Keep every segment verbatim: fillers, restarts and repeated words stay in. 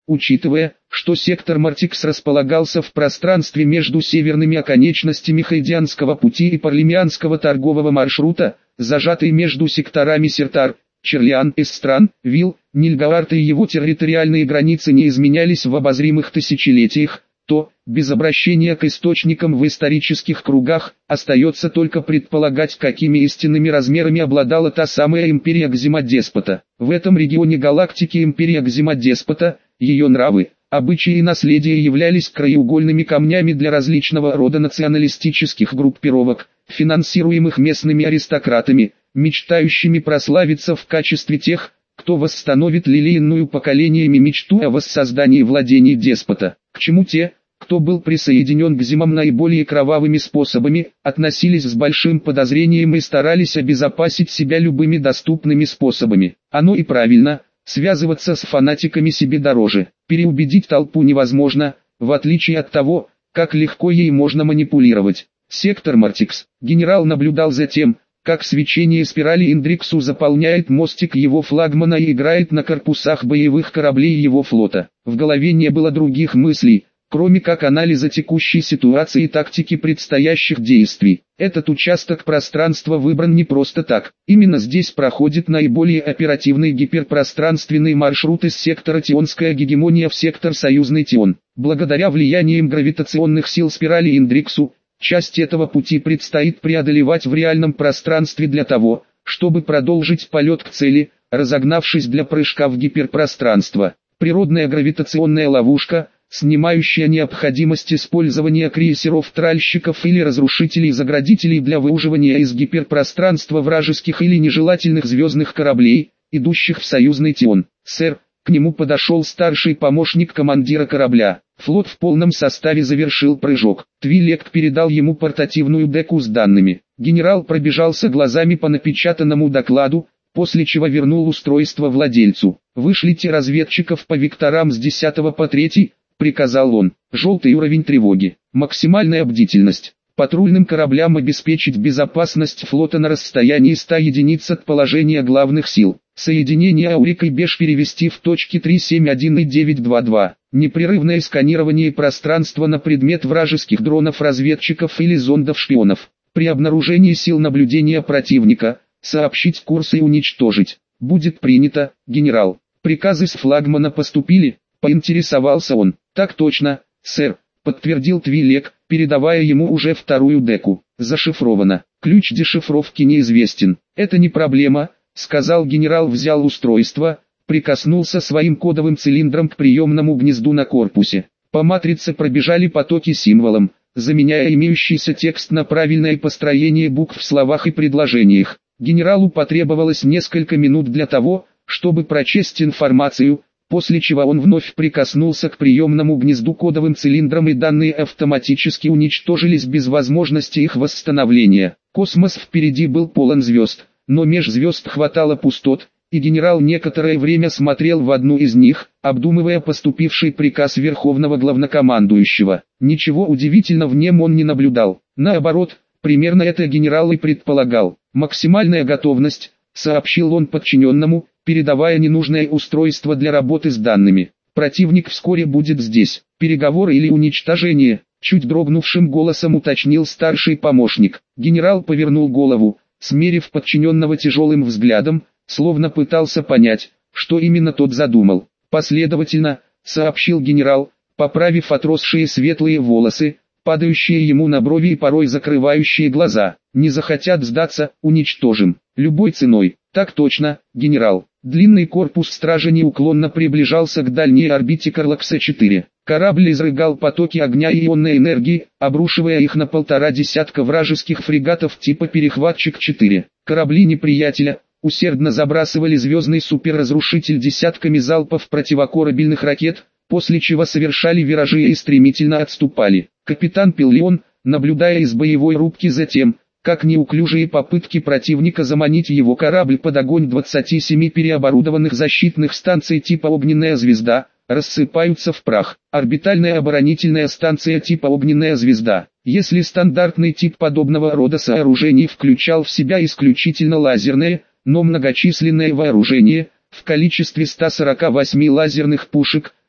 Учитывая, что сектор Мартикс располагался в пространстве между северными оконечностями Хайдианского пути и Парлемианского торгового маршрута, зажатый между секторами Сертар, Черлиан из стран, Вил, Нильгавард и его территориальные границы не изменялись в обозримых тысячелетиях, то, без обращения к источникам в исторических кругах, остается только предполагать, какими истинными размерами обладала та самая империя Кзимодеспота. В этом регионе галактики империя Кзимодеспота, ее нравы, обычаи и наследие являлись краеугольными камнями для различного рода националистических группировок, финансируемых местными аристократами, мечтающими прославиться в качестве тех, кто восстановит лелеянную поколениями мечту о воссоздании владений деспота. К чему те, кто был присоединен к зимам наиболее кровавыми способами, относились с большим подозрением и старались обезопасить себя любыми доступными способами. Оно и правильно, связываться с фанатиками себе дороже. Переубедить толпу невозможно, в отличие от того, как легко ей можно манипулировать. Сектор Мартикс. Генерал наблюдал за тем, как свечение спирали Индриксу заполняет мостик его флагмана и играет на корпусах боевых кораблей его флота. В голове не было других мыслей, кроме как анализа текущей ситуации и тактики предстоящих действий. Этот участок пространства выбран не просто так. Именно здесь проходит наиболее оперативный гиперпространственный маршрут из сектора Тионская гегемония в сектор Союзный Тион. Благодаря влияниям гравитационных сил спирали Индриксу, часть этого пути предстоит преодолевать в реальном пространстве для того, чтобы продолжить полет к цели, разогнавшись для прыжка в гиперпространство. Природная гравитационная ловушка, снимающая необходимость использования крейсеров-тральщиков или разрушителей-заградителей для выуживания из гиперпространства вражеских или нежелательных звездных кораблей, идущих в союзный Тион. «Сэр», к нему подошел старший помощник командира корабля. Флот в полном составе завершил прыжок. Твилек передал ему портативную деку с данными. Генерал пробежался глазами по напечатанному докладу, после чего вернул устройство владельцу. «Вышлите разведчиков по векторам с десятого по третий», — приказал он. «Желтый уровень тревоги. Максимальная бдительность. Патрульным кораблям обеспечить безопасность флота на расстоянии ста единиц от положения главных сил. Соединение Аурик и Беш перевести в точки три семь один и девять два два. Непрерывное сканирование пространства на предмет вражеских дронов-разведчиков или зондов-шпионов. При обнаружении сил наблюдения противника, сообщить курс и уничтожить. Будет принято, генерал». «Приказы с флагмана поступили?» — поинтересовался он. «Так точно, сэр», — подтвердил Твилек, передавая ему уже вторую деку. «Зашифровано. Ключ дешифровки неизвестен». «Это не проблема», — сказал генерал, взял устройство, прикоснулся своим кодовым цилиндром к приемному гнезду на корпусе. По матрице пробежали потоки символом, заменяя имеющийся текст на правильное построение букв в словах и предложениях. Генералу потребовалось несколько минут для того, чтобы прочесть информацию, после чего он вновь прикоснулся к приемному гнезду кодовым цилиндром, и данные автоматически уничтожились без возможности их восстановления. Космос впереди был полон звезд, но меж звезд хватало пустот, и генерал некоторое время смотрел в одну из них, обдумывая поступивший приказ Верховного Главнокомандующего. Ничего удивительного в нем он не наблюдал. Наоборот, примерно это генерал и предполагал. «Максимальная готовность», — сообщил он подчиненному, передавая ненужное устройство для работы с данными. «Противник вскоре будет здесь. Переговоры или уничтожение?» — чуть дрогнувшим голосом уточнил старший помощник. Генерал повернул голову, смерив подчиненного тяжелым взглядом, словно пытался понять, что именно тот задумал. «Последовательно», — сообщил генерал, поправив отросшие светлые волосы, падающие ему на брови и порой закрывающие глаза. «Не захотят сдаться, уничтожим. Любой ценой». «Так точно, генерал». Длинный корпус стражи неуклонно приближался к дальней орбите Карлакса четыре. Корабль изрыгал потоки огня и ионной энергии, обрушивая их на полтора десятка вражеских фрегатов типа «Перехватчик четыре». Корабли неприятеля усердно забрасывали звездный суперразрушитель десятками залпов противокорабельных ракет, после чего совершали виражи и стремительно отступали. Капитан Пиллион, наблюдая из боевой рубки за тем, как неуклюжие попытки противника заманить его корабль под огонь двадцати семи переоборудованных защитных станций типа «Огненная звезда», рассыпаются в прах. Орбитальная оборонительная станция типа «Огненная звезда». Если стандартный тип подобного рода сооружений включал в себя исключительно лазерное, но многочисленное вооружение, в количестве ста сорока восьми лазерных пушек,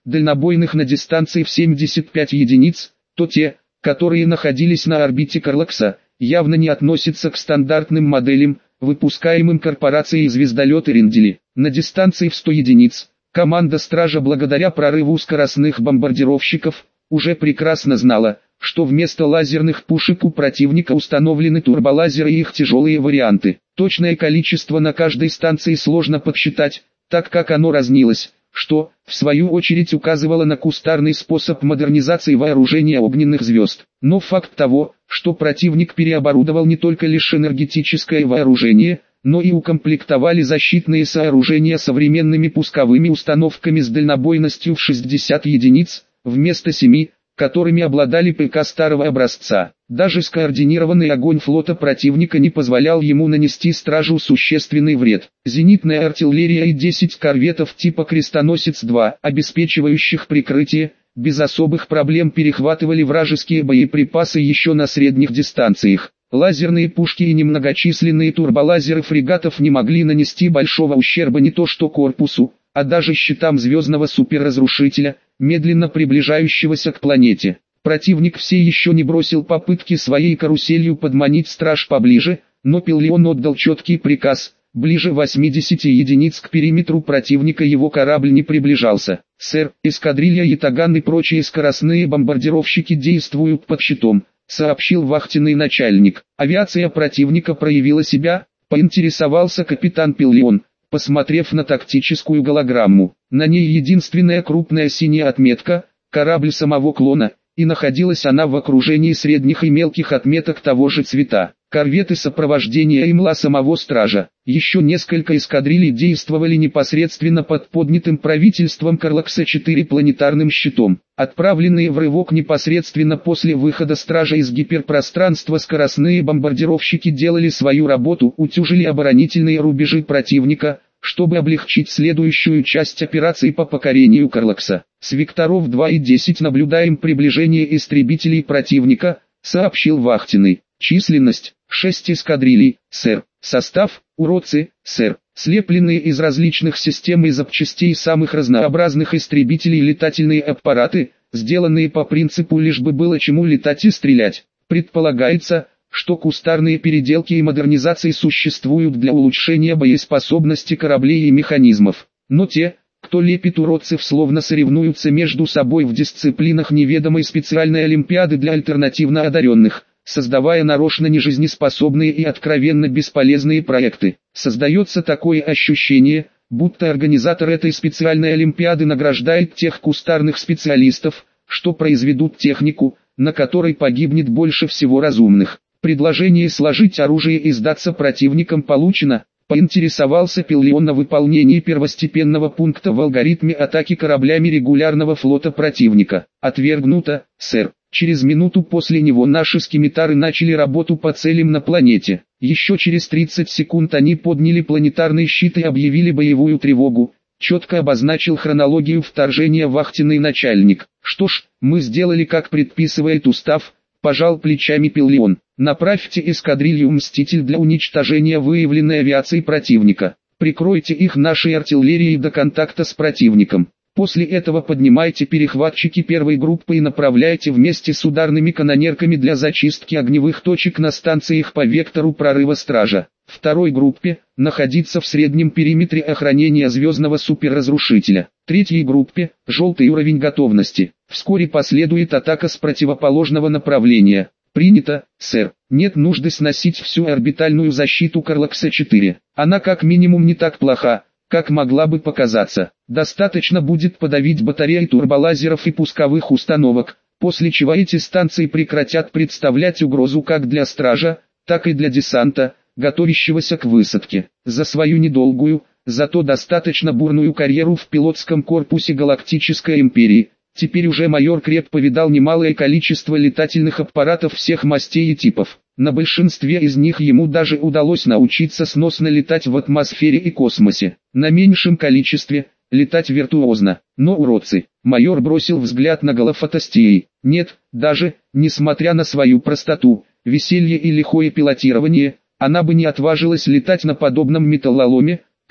дальнобойных на дистанции в семьдесят пять единиц, то те, которые находились на орбите Карлакса, явно не относятся к стандартным моделям, выпускаемым корпорацией звездолеты Рендели. На дистанции в сто единиц, команда «Стража» благодаря прорыву скоростных бомбардировщиков, уже прекрасно знала, что вместо лазерных пушек у противника установлены турболазеры и их тяжелые варианты. Точное количество на каждой станции сложно подсчитать, так как оно разнилось, что, в свою очередь, указывало на кустарный способ модернизации вооружения огненных звезд. Но факт того, что противник переоборудовал не только лишь энергетическое вооружение, но и укомплектовали защитные сооружения современными пусковыми установками с дальнобойностью в шестьдесят единиц, вместо семи, которыми обладали ПК старого образца. Даже скоординированный огонь флота противника не позволял ему нанести стражу существенный вред. Зенитная артиллерия и десять корветов типа «Крестоносец-два», обеспечивающих прикрытие, без особых проблем перехватывали вражеские боеприпасы еще на средних дистанциях. Лазерные пушки и немногочисленные турболазеры фрегатов не могли нанести большого ущерба не то что корпусу, а даже щитам звездного суперразрушителя, медленно приближающегося к планете. Противник все еще не бросил попытки своей каруселью подманить страж поближе, но Пиллион отдал четкий приказ: ближе восьмидесяти единиц к периметру противника его корабль не приближался. «Сэр, эскадрилья Ятаган и прочие скоростные бомбардировщики действуют под щитом», сообщил вахтенный начальник. «Авиация противника проявила себя», поинтересовался капитан Пиллион, посмотрев на тактическую голограмму. На ней единственная крупная синяя отметка – корабль самого клона, и находилась она в окружении средних и мелких отметок того же цвета. Корветы сопровождения и мла самого стража. Еще несколько эскадрилей действовали непосредственно под поднятым правительством Карлакса четыре планетарным щитом. Отправленные в рывок непосредственно после выхода стража из гиперпространства скоростные бомбардировщики делали свою работу, утюжили оборонительные рубежи противника, чтобы облегчить следующую часть операции по покорению Карлакса. С векторов два и десять наблюдаем приближение истребителей противника, сообщил вахтенный. Численность – шесть эскадрилей, сэр. Состав – уродцы, сэр. Слепленные из различных систем и запчастей самых разнообразных истребителей летательные аппараты, сделанные по принципу лишь бы было чему летать и стрелять. Предполагается, что кустарные переделки и модернизации существуют для улучшения боеспособности кораблей и механизмов. Но те, кто лепит уродцев, словно соревнуются между собой в дисциплинах неведомой специальной олимпиады для альтернативно одаренных, создавая нарочно нежизнеспособные и откровенно бесполезные проекты. Создается такое ощущение, будто организатор этой специальной олимпиады награждает тех кустарных специалистов, что произведут технику, на которой погибнет больше всего разумных. Предложение сложить оружие и сдаться противникам получено, поинтересовался Пиллион на выполнении первостепенного пункта в алгоритме атаки кораблями регулярного флота противника. Отвергнуто, сэр. Через минуту после него наши скимитары начали работу по целям на планете. Еще через тридцать секунд они подняли планетарный щит и объявили боевую тревогу. Четко обозначил хронологию вторжения вахтенный начальник. Что ж, мы сделали как предписывает устав, пожал плечами Пиллион. Направьте эскадрилью «Мститель» для уничтожения выявленной авиации противника. Прикройте их нашей артиллерией до контакта с противником. После этого поднимайте перехватчики первой группы и направляйте вместе с ударными канонерками для зачистки огневых точек на станциях по вектору прорыва стража. Второй группе – находиться в среднем периметре охранения звездного суперразрушителя. Третьей группе – желтый уровень готовности. Вскоре последует атака с противоположного направления. Принято, сэр. Нет нужды сносить всю орбитальную защиту Карлакса четыре. Она как минимум не так плоха, как могла бы показаться. Достаточно будет подавить батареи турболазеров и пусковых установок, после чего эти станции прекратят представлять угрозу как для стража, так и для десанта, готовящегося к высадке. За свою недолгую, зато достаточно бурную карьеру в пилотском корпусе Галактической Империи, теперь уже майор Креп повидал немалое количество летательных аппаратов всех мастей и типов. На большинстве из них ему даже удалось научиться сносно летать в атмосфере и космосе. На меньшем количестве – летать виртуозно. Но уродцы. Майор бросил взгляд на голофотостеи. Нет, даже, несмотря на свою простоту, веселье и лихое пилотирование, она бы не отважилась летать на подобном металлоломе,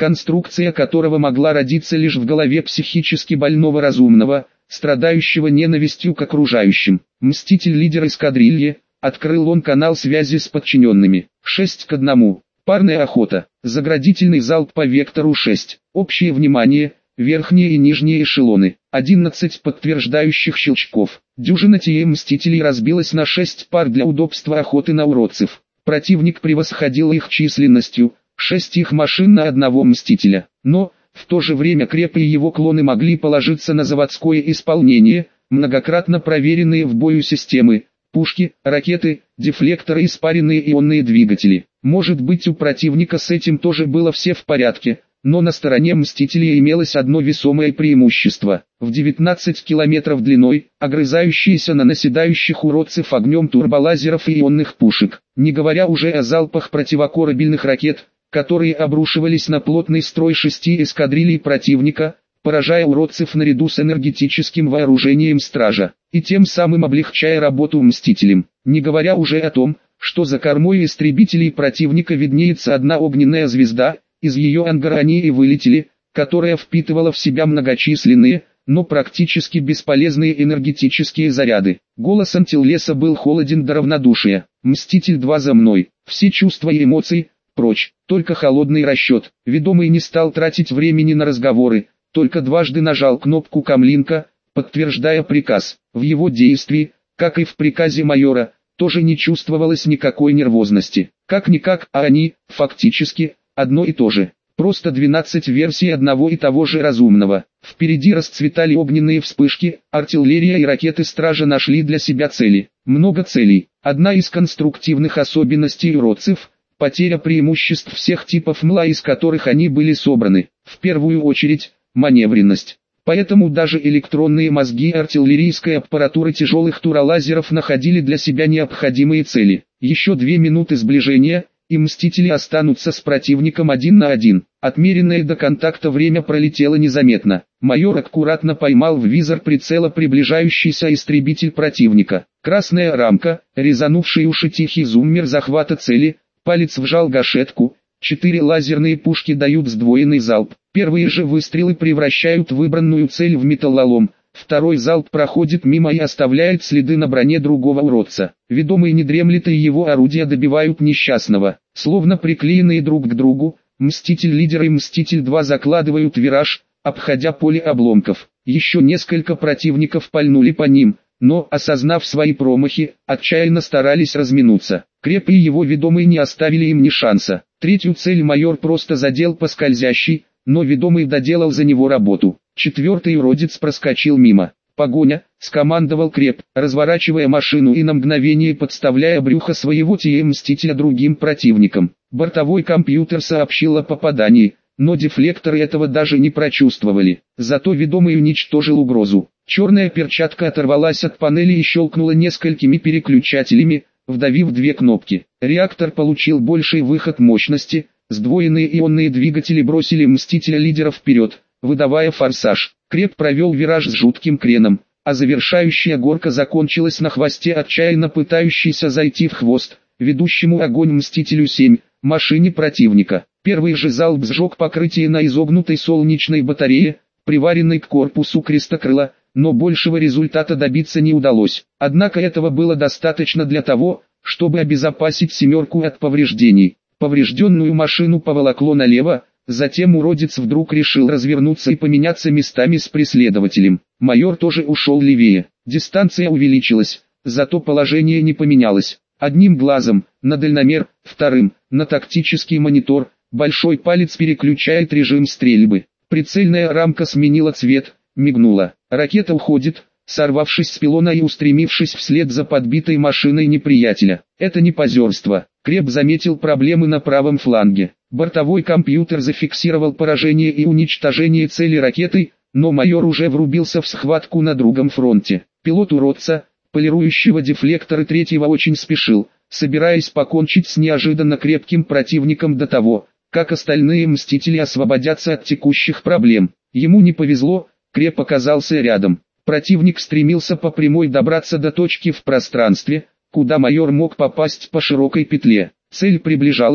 конструкция которого могла родиться лишь в голове психически больного разумного, страдающего ненавистью к окружающим. Мститель-лидер эскадрильи, открыл он канал связи с подчиненными. шесть к одному. Парная охота. Заградительный залп по вектору шесть. Общее внимание. Верхние и нижние эшелоны. одиннадцать подтверждающих щелчков. Дюжина Ти Эм мстителей разбилась на шесть пар для удобства охоты на уродцев. Противник превосходил их численностью. шесть их машин на одного мстителя. Но, в то же время Креп и его клоны могли положиться на заводское исполнение, многократно проверенные в бою системы, пушки, ракеты, дефлекторы и спаренные ионные двигатели. Может быть, у противника с этим тоже было все в порядке, но на стороне Мстителей имелось одно весомое преимущество. В девятнадцать километров длиной, огрызающиеся на наседающих уродцев огнем турболазеров и ионных пушек, не говоря уже о залпах противокорабельных ракет, которые обрушивались на плотный строй шести эскадрилей противника, поражая уродцев наряду с энергетическим вооружением стража, и тем самым облегчая работу Мстителям. Не говоря уже о том, что за кормой истребителей противника виднеется одна огненная звезда, из ее ангара они и вылетели, которая впитывала в себя многочисленные, но практически бесполезные энергетические заряды. Голос Антиллеса был холоден до равнодушия. «Мститель два за мной, все чувства и эмоции, прочь, только холодный расчет». Ведомый не стал тратить времени на разговоры, только дважды нажал кнопку камлинка, подтверждая приказ. В его действии, как и в приказе майора, тоже не чувствовалось никакой нервозности. Как-никак, а они, фактически, одно и то же. Просто двенадцать версий одного и того же разумного. Впереди расцветали огненные вспышки, артиллерия и ракеты стража нашли для себя цели. Много целей. Одна из конструктивных особенностей уродцев – потеря преимуществ всех типов МЛА, из которых они были собраны. В первую очередь, маневренность. Поэтому даже электронные мозги и артиллерийская аппаратура тяжелых турболазеров находили для себя необходимые цели. Еще две минуты сближения, и Мстители останутся с противником один на один. Отмеренное до контакта время пролетело незаметно. Майор аккуратно поймал в визор прицела приближающийся истребитель противника. Красная рамка, резанувший уши тихий зуммер захвата цели, палец вжал гашетку. Четыре лазерные пушки дают сдвоенный залп. Первые же выстрелы превращают выбранную цель в металлолом. Второй залп проходит мимо и оставляет следы на броне другого уродца. Ведомый не дремлет, и его орудия добивают несчастного. Словно приклеенные друг к другу, Мститель-лидер и Мститель два закладывают вираж, обходя поле обломков. Еще несколько противников пальнули по ним, но, осознав свои промахи, отчаянно старались разминуться. Креп и его ведомый не оставили им ни шанса. Третью цель майор просто задел по скользящей, но ведомый доделал за него работу. Четвертый уродец проскочил мимо. «Погоня!» — скомандовал Креп, разворачивая машину и на мгновение подставляя брюхо своего Ти Эм Мстителя другим противникам. Бортовой компьютер сообщил о попадании, но дефлекторы этого даже не прочувствовали. Зато ведомый уничтожил угрозу. Черная перчатка оторвалась от панели и щелкнула несколькими переключателями, вдавив две кнопки. Реактор получил больший выход мощности, сдвоенные ионные двигатели бросили Мстителя-лидера вперед, выдавая форсаж. Креп провел вираж с жутким креном, а завершающая горка закончилась на хвосте отчаянно пытающейся зайти в хвост, ведущему огонь Мстителю семь, машине противника. Первый же залп сжег покрытие на изогнутой солнечной батарее, приваренной к корпусу крестокрыла, но большего результата добиться не удалось. Однако этого было достаточно для того, чтобы обезопасить «семерку» от повреждений. Поврежденную машину поволокло налево, затем уродец вдруг решил развернуться и поменяться местами с преследователем. Майор тоже ушел левее. Дистанция увеличилась, зато положение не поменялось. Одним глазом, на дальномер, вторым, на тактический монитор, большой палец переключает режим стрельбы. Прицельная рамка сменила цвет, мигнула. Ракета уходит, сорвавшись с пилона и устремившись вслед за подбитой машиной неприятеля. Это не позерство. Креп заметил проблемы на правом фланге. Бортовой компьютер зафиксировал поражение и уничтожение цели ракетой, но майор уже врубился в схватку на другом фронте. Пилот уродца, полирующего дефлекторы третьего, очень спешил, собираясь покончить с неожиданно крепким противником до того, как остальные Мстители освободятся от текущих проблем. Ему не повезло, Креп оказался рядом. Противник стремился по прямой добраться до точки в пространстве, куда майор мог попасть по широкой петле. Цель приближалась,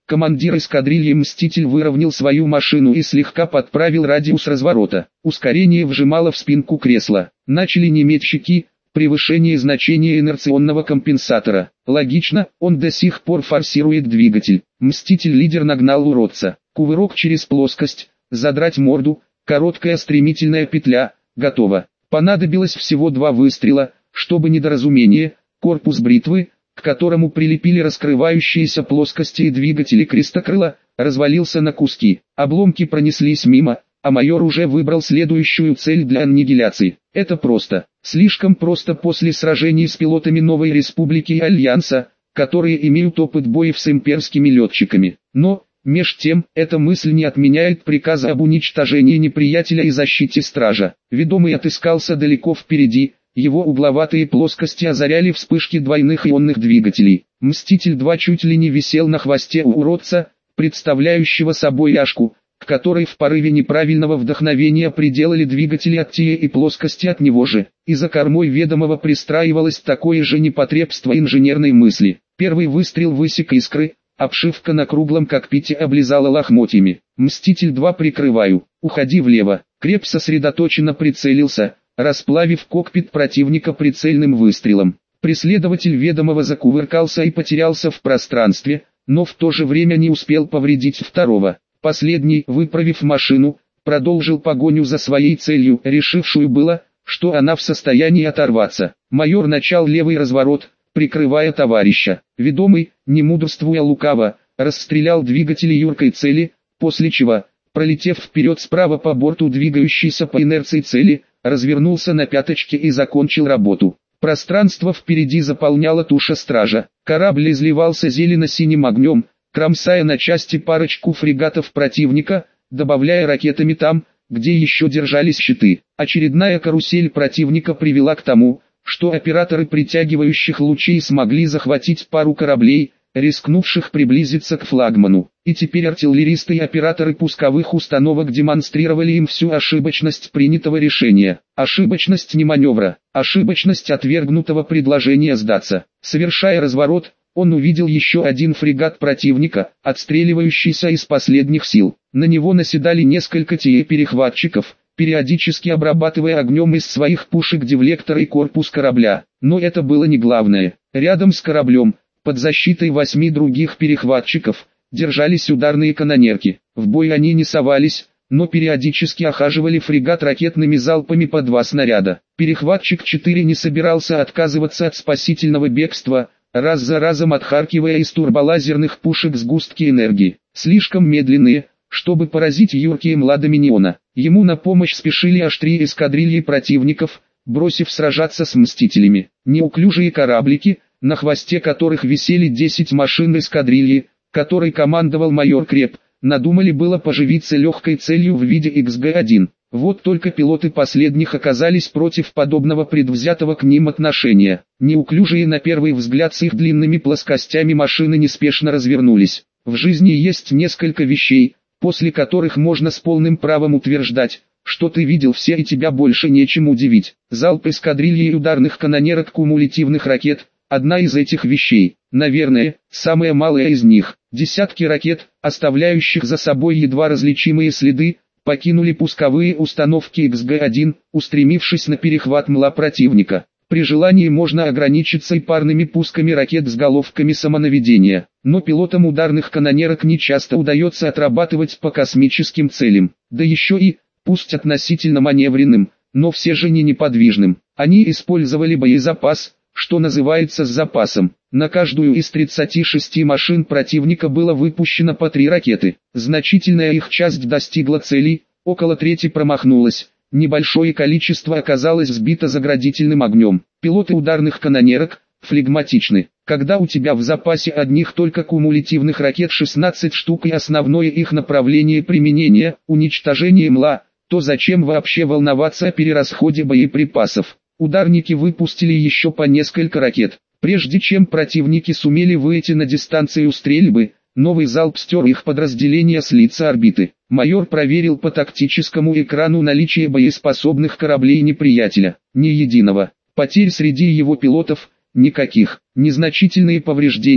Командир эскадрильи «Мститель» выровнял свою машину и слегка подправил радиус разворота. Ускорение вжимало в спинку кресла. Начали неметь щеки, превышение значения инерционного компенсатора. Логично, он до сих пор форсирует двигатель. Мститель-лидер нагнал уродца. Кувырок через плоскость, задрать морду, короткая стремительная петля, готово. Понадобилось всего два выстрела, чтобы недоразумение, корпус бритвы, к которому прилепили раскрывающиеся плоскости и двигатели крестокрыла, развалился на куски. Обломки пронеслись мимо, а майор уже выбрал следующую цель для аннигиляции. Это просто. Слишком просто после сражений с пилотами Новой Республики и Альянса, которые имеют опыт боев с имперскими летчиками. Но, меж тем, эта мысль не отменяет приказа об уничтожении неприятеля и защите стража. Ведомый отыскался далеко впереди. Его угловатые плоскости озаряли вспышки двойных ионных двигателей. Мститель-два чуть ли не висел на хвосте у уродца, представляющего собой яшку, к которой в порыве неправильного вдохновения приделали двигатели от тия и плоскости от него же. И за кормой ведомого пристраивалось такое же непотребство инженерной мысли. Первый выстрел высек искры, обшивка на круглом кокпите облизала лохмотьями. Мститель-два прикрываю, уходи влево. Креп сосредоточенно прицелился, расплавив кокпит противника прицельным выстрелом. Преследователь ведомого закувыркался и потерялся в пространстве, но в то же время не успел повредить второго. Последний, выправив машину, продолжил погоню за своей целью, решившую было, что она в состоянии оторваться. Майор начал левый разворот, прикрывая товарища. Ведомый, не мудрствуя лукаво, расстрелял двигатели юркой цели, после чего, пролетев вперед справа по борту двигающейся по инерции цели, развернулся на пяточке и закончил работу. Пространство впереди заполняла туша стража. Корабль изливался зелено-синим огнем, кромсая на части парочку фрегатов противника, добавляя ракетами там, где еще держались щиты. Очередная карусель противника привела к тому, что операторы притягивающих лучей смогли захватить пару кораблей, рискнувших приблизиться к флагману. И теперь артиллеристы и операторы пусковых установок демонстрировали им всю ошибочность принятого решения. Ошибочность не маневра, ошибочность отвергнутого предложения сдаться. Совершая разворот, он увидел еще один фрегат противника, отстреливающийся из последних сил. На него наседали несколько тиэ-перехватчиков, периодически обрабатывая огнем из своих пушек девлектор и корпус корабля. Но это было не главное. Рядом с кораблем, под защитой восьми других перехватчиков, держались ударные канонерки. В бой они не совались, но периодически охаживали фрегат ракетными залпами по два снаряда. Перехватчик четыре не собирался отказываться от спасительного бегства, раз за разом отхаркивая из турболазерных пушек сгустки энергии. Слишком медленные, чтобы поразить юркие младоминиона. Ему на помощь спешили аж три эскадрильи противников, бросив сражаться с мстителями. Неуклюжие кораблики, на хвосте которых висели десять машин эскадрильи, которой командовал майор Креп, надумали было поживиться легкой целью в виде икс гэ один. Вот только пилоты последних оказались против подобного предвзятого к ним отношения. Неуклюжие на первый взгляд с их длинными плоскостями машины неспешно развернулись. В жизни есть несколько вещей, после которых можно с полным правом утверждать, что ты видел все и тебя больше нечем удивить. Залп эскадрильи и ударных канонерок кумулятивных ракет – одна из этих вещей, наверное, самая малая из них. Десятки ракет, оставляющих за собой едва различимые следы, покинули пусковые установки икс гэ один, устремившись на перехват МЛА противника. При желании можно ограничиться и парными пусками ракет с головками самонаведения, но пилотам ударных канонерок не часто удается отрабатывать по космическим целям, да еще и, пусть относительно маневренным, но все же не неподвижным. Они использовали боезапас, что называется с запасом. На каждую из тридцати шести машин противника было выпущено по три ракеты. Значительная их часть достигла целей, около трети промахнулась. Небольшое количество оказалось сбито заградительным огнем. Пилоты ударных канонерок флегматичны. Когда у тебя в запасе одних только кумулятивных ракет шестнадцать штук и основное их направление применения – уничтожение МЛА, то зачем вообще волноваться о перерасходе боеприпасов? Ударники выпустили еще по несколько ракет. Прежде чем противники сумели выйти на дистанцию стрельбы, новый залп стер их подразделения с лица орбиты. Майор проверил по тактическому экрану наличие боеспособных кораблей неприятеля. Ни единого. Потерь среди его пилотов – никаких. Незначительные повреждения,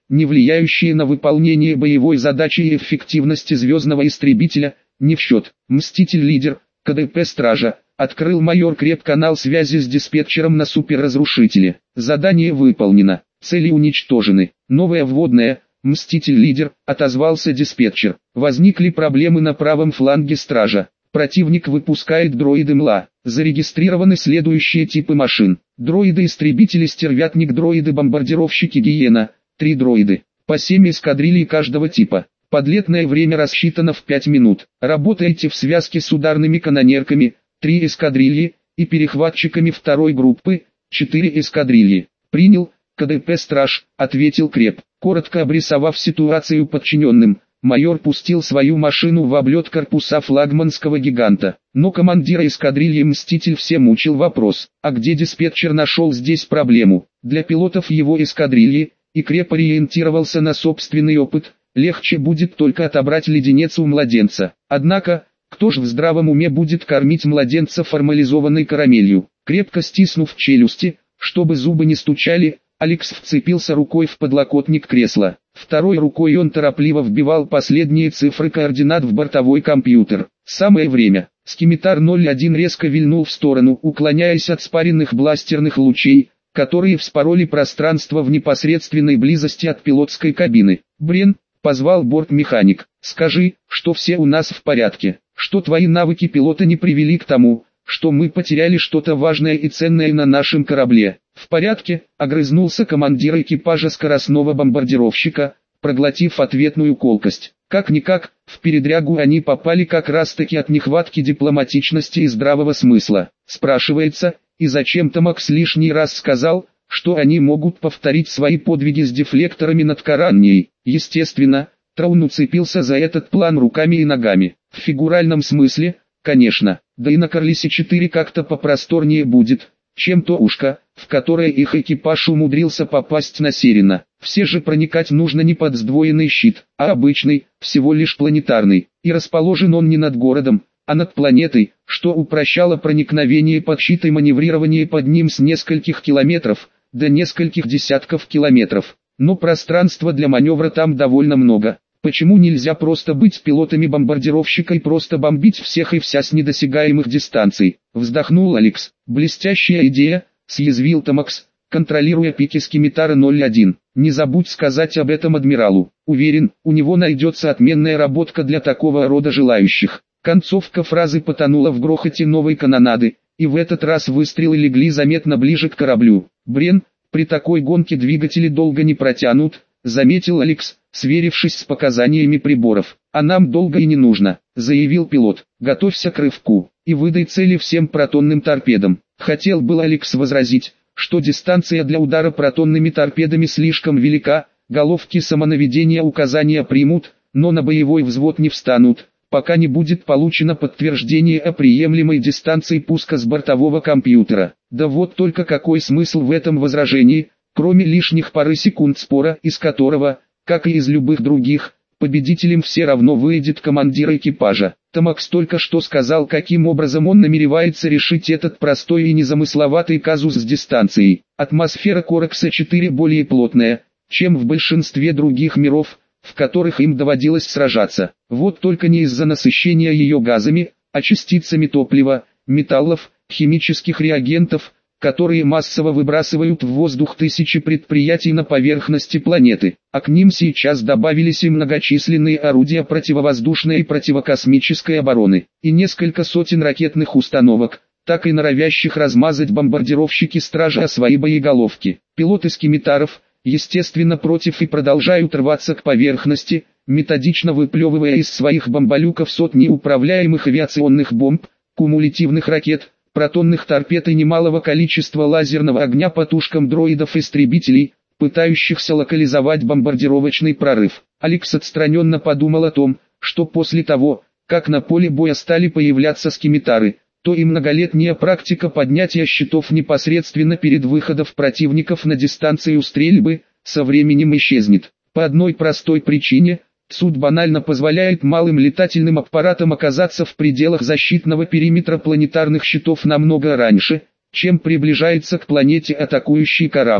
не влияющие на выполнение боевой задачи и эффективности звездного истребителя, не в счет. Мститель-лидер, КДП «Стража», открыл майор Креп канал связи с диспетчером на суперразрушителе. Задание выполнено, цели уничтожены. Новая вводная, Мститель-лидер, отозвался диспетчер. Возникли проблемы на правом фланге «Стража». Противник выпускает дроиды МЛА. Зарегистрированы следующие типы машин. Дроиды-истребители «Стервятник», дроиды-бомбардировщики «Гиена», три дроиды. По семь эскадрилий каждого типа. Подлетное время рассчитано в пять минут. Работаете в связке с ударными канонерками, три эскадрильи, и перехватчиками второй группы, четыре эскадрильи. Принял, КДП «Страж», ответил Креп. Коротко обрисовав ситуацию подчиненным, майор пустил свою машину в облет корпуса флагманского гиганта. Но командира эскадрильи «Мститель» все мучил вопрос, а где диспетчер нашел здесь проблему? Для пилотов его эскадрильи, и Креп ориентировался на собственный опыт, легче будет только отобрать леденец у младенца. Однако, кто ж в здравом уме будет кормить младенца формализованной карамелью? Крепко стиснув челюсти, чтобы зубы не стучали, Алекс вцепился рукой в подлокотник кресла. Второй рукой он торопливо вбивал последние цифры координат в бортовой компьютер. Самое время. Скимитар ноль один резко вильнул в сторону, уклоняясь от спаренных бластерных лучей, которые вспороли пространство в непосредственной близости от пилотской кабины. «Брен», — позвал бортмеханик, — «скажи, что все у нас в порядке, что твои навыки пилота не привели к тому, что мы потеряли что-то важное и ценное на нашем корабле». «В порядке», — огрызнулся командир экипажа скоростного бомбардировщика, проглотив ответную колкость. Как-никак, в передрягу они попали как раз-таки от нехватки дипломатичности и здравого смысла. Спрашивается, и зачем-то Макс лишний раз сказал, что они могут повторить свои подвиги с дефлекторами над Караннией. Естественно, Траун уцепился за этот план руками и ногами. В фигуральном смысле, конечно, да и на Карлисе четыре как-то попросторнее будет, чем то ушко, в которое их экипаж умудрился попасть на Серина. Все же проникать нужно не под сдвоенный щит, а обычный, всего лишь планетарный, и расположен он не над городом, а над планетой, что упрощало проникновение под щит и маневрирование под ним с нескольких километров до нескольких десятков километров. Но пространства для маневра там довольно много. Почему нельзя просто быть пилотами бомбардировщика и просто бомбить всех и вся с недосягаемых дистанций? Вздохнул Алекс. Блестящая идея, съязвил Томакс, контролируя пики Скимитара ноль один. Не забудь сказать об этом адмиралу. Уверен, у него найдется отменная работка для такого рода желающих. Концовка фразы потонула в грохоте новой канонады, и в этот раз выстрелы легли заметно ближе к кораблю. «Брен, при такой гонке двигатели долго не протянут», — заметил Алекс, сверившись с показаниями приборов. «А нам долго и не нужно», — заявил пилот. «Готовься к рывку, и выдай цели всем протонным торпедам». Хотел был Алекс возразить, что дистанция для удара протонными торпедами слишком велика, головки самонаведения указания примут, но на боевой взвод не встанут, пока не будет получено подтверждение о приемлемой дистанции пуска с бортового компьютера. Да вот только какой смысл в этом возражении, кроме лишних пары секунд спора, из которого, как и из любых других, победителем все равно выйдет командир экипажа. Томакс только что сказал, каким образом он намеревается решить этот простой и незамысловатый казус с дистанцией. Атмосфера Коракса четыре более плотная, чем в большинстве других миров, в которых им доводилось сражаться. Вот только не из-за насыщения ее газами, а частицами топлива, металлов, химических реагентов, которые массово выбрасывают в воздух тысячи предприятий на поверхности планеты, а к ним сейчас добавились и многочисленные орудия противовоздушной и противокосмической обороны, и несколько сотен ракетных установок, так и норовящих размазать бомбардировщики Стражи о свои боеголовки. Пилоты скимитаров, естественно, против и продолжают рваться к поверхности, методично выплевывая из своих бомболюков сотни управляемых авиационных бомб, кумулятивных ракет, протонных торпед и немалого количества лазерного огня по тушкам дроидов-истребителей, пытающихся локализовать бомбардировочный прорыв. Алекс отстраненно подумал о том, что после того, как на поле боя стали появляться скимитары, то и многолетняя практика поднятия щитов непосредственно перед выходом противников на дистанцию стрельбы, со временем исчезнет. По одной простой причине – Суд банально позволяет малым летательным аппаратам оказаться в пределах защитного периметра планетарных щитов намного раньше, чем приближается к планете атакующий корабль.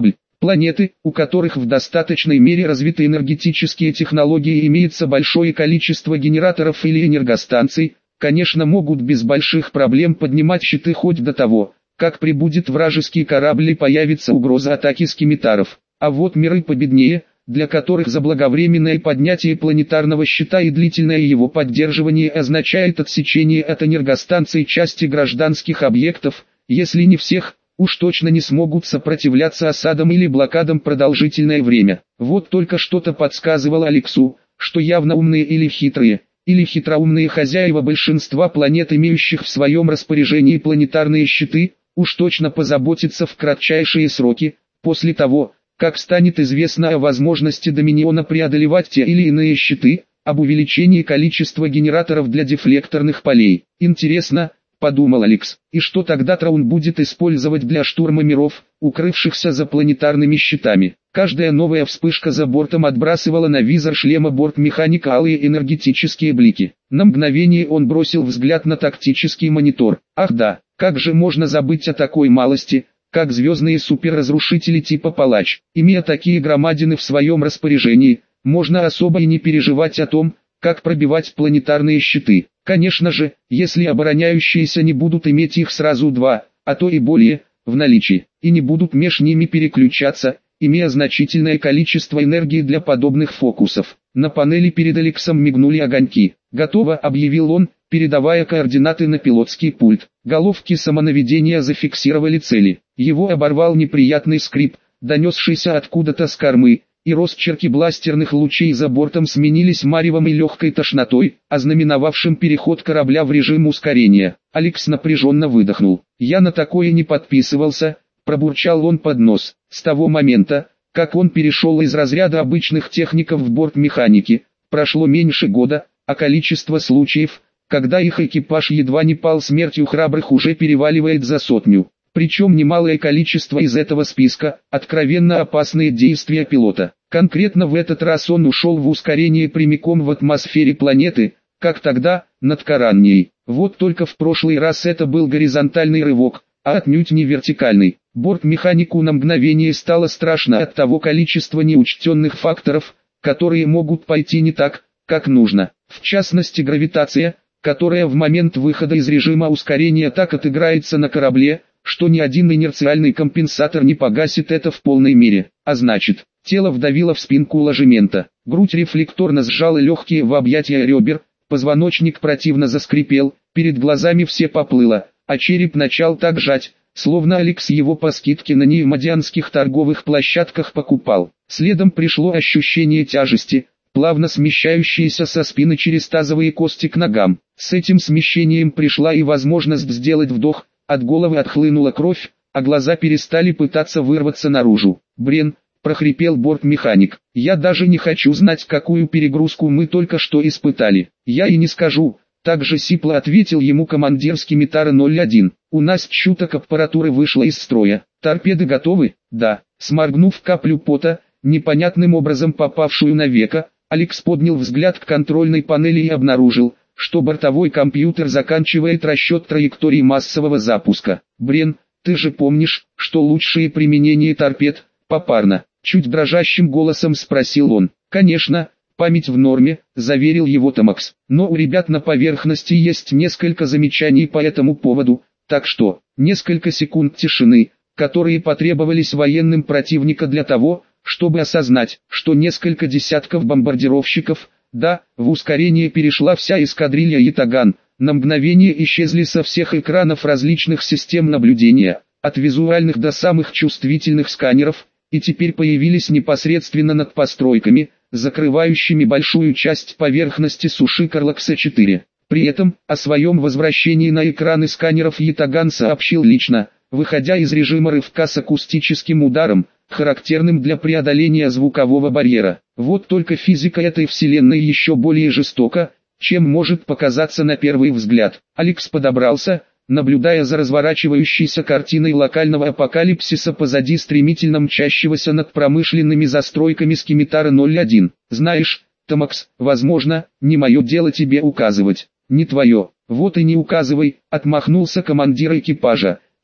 Планеты, у которых в достаточной мере развиты энергетические технологии и имеется большое количество генераторов или энергостанций, конечно, могут без больших проблем поднимать щиты хоть до того, как прибудет вражеский корабль и появится угроза атаки скимитаров. А вот миры победнее, для которых заблаговременное поднятие планетарного щита и длительное его поддерживание означает отсечение от энергостанций части гражданских объектов, если не всех, уж точно не смогут сопротивляться осадам или блокадам продолжительное время. Вот только что-то подсказывало Алексу, что явно умные или хитрые, или хитроумные хозяева большинства планет, имеющих в своем распоряжении планетарные щиты, уж точно позаботятся в кратчайшие сроки, после того, как станет известно о возможности Доминиона преодолевать те или иные щиты, об увеличении количества генераторов для дефлекторных полей. Интересно, подумал Алекс, и что тогда Траун будет использовать для штурма миров, укрывшихся за планетарными щитами? Каждая новая вспышка за бортом отбрасывала на визор шлема бортмеханика алые энергетические блики. На мгновение он бросил взгляд на тактический монитор. Ах да, как же можно забыть о такой малости, как звездные суперразрушители типа Палач. Имея такие громадины в своем распоряжении, можно особо и не переживать о том, как пробивать планетарные щиты. Конечно же, если обороняющиеся не будут иметь их сразу два, а то и более, в наличии, и не будут меж ними переключаться, имея значительное количество энергии для подобных фокусов. На панели перед Алексом мигнули огоньки. «Готово», — объявил он, передавая координаты на пилотский пульт. Головки самонаведения зафиксировали цели. Его оборвал неприятный скрип, донесшийся откуда-то с кормы, и росчерки бластерных лучей за бортом сменились маревом и легкой тошнотой, ознаменовавшим переход корабля в режим ускорения. Алекс напряженно выдохнул. «Я на такое не подписывался», — пробурчал он под нос. С того момента, как он перешел из разряда обычных техников в бортмеханики, прошло меньше года, а количество случаев, когда их экипаж едва не пал смертью храбрых, уже переваливает за сотню. Причем немалое количество из этого списка – откровенно опасные действия пилота. Конкретно в этот раз он ушел в ускорение прямиком в атмосфере планеты, как тогда, над Караннией. Вот только в прошлый раз это был горизонтальный рывок, а отнюдь не вертикальный. Бортмеханику на мгновение стало страшно от того количества неучтенных факторов, которые могут пойти не так, как нужно. В частности, гравитация, которая в момент выхода из режима ускорения так отыграется на корабле, что ни один инерциальный компенсатор не погасит это в полной мере. А значит, тело вдавило в спинку ложемента, грудь рефлекторно сжала легкие в объятия ребер, позвоночник противно заскрипел, перед глазами все поплыло, а череп начал так жать, словно Алекс его по скидке на неимодианских торговых площадках покупал. Следом пришло ощущение тяжести, плавно смещающееся со спины через тазовые кости к ногам. С этим смещением пришла и возможность сделать вдох, от головы отхлынула кровь, а глаза перестали пытаться вырваться наружу. «Брен», — прохрипел бортмеханик, — «я даже не хочу знать, какую перегрузку мы только что испытали». «Я и не скажу», — также сипло ответил ему командир скимитара ноль один. «У нас чуток аппаратуры вышла из строя. Торпеды готовы?» «Да». Сморгнув каплю пота, непонятным образом попавшую на веко, Алекс поднял взгляд к контрольной панели и обнаружил, что бортовой компьютер заканчивает расчет траектории массового запуска. «Брен, ты же помнишь, что лучшее применение торпед – попарно?» – чуть дрожащим голосом спросил он. «Конечно, память в норме», – заверил его Томакс. «Но у ребят на поверхности есть несколько замечаний по этому поводу, так что, несколько секунд тишины, которые потребовались военным противника для того, чтобы осознать, что несколько десятков бомбардировщиков – да, в ускорение перешла вся эскадрилья Ятаган, на мгновение исчезли со всех экранов различных систем наблюдения, от визуальных до самых чувствительных сканеров, и теперь появились непосредственно над постройками, закрывающими большую часть поверхности суши Карлакса четыре. При этом, о своем возвращении на экраны сканеров Ятаган сообщил лично, выходя из режима рывка с акустическим ударом, характерным для преодоления звукового барьера. Вот только физика этой вселенной еще более жестока, чем может показаться на первый взгляд. Алекс подобрался, наблюдая за разворачивающейся картиной локального апокалипсиса позади стремительно мчащегося над промышленными застройками скимитара ноль один. «Знаешь, Томакс, возможно, не мое дело тебе указывать». «Не твое, вот и не указывай», — отмахнулся командир экипажа.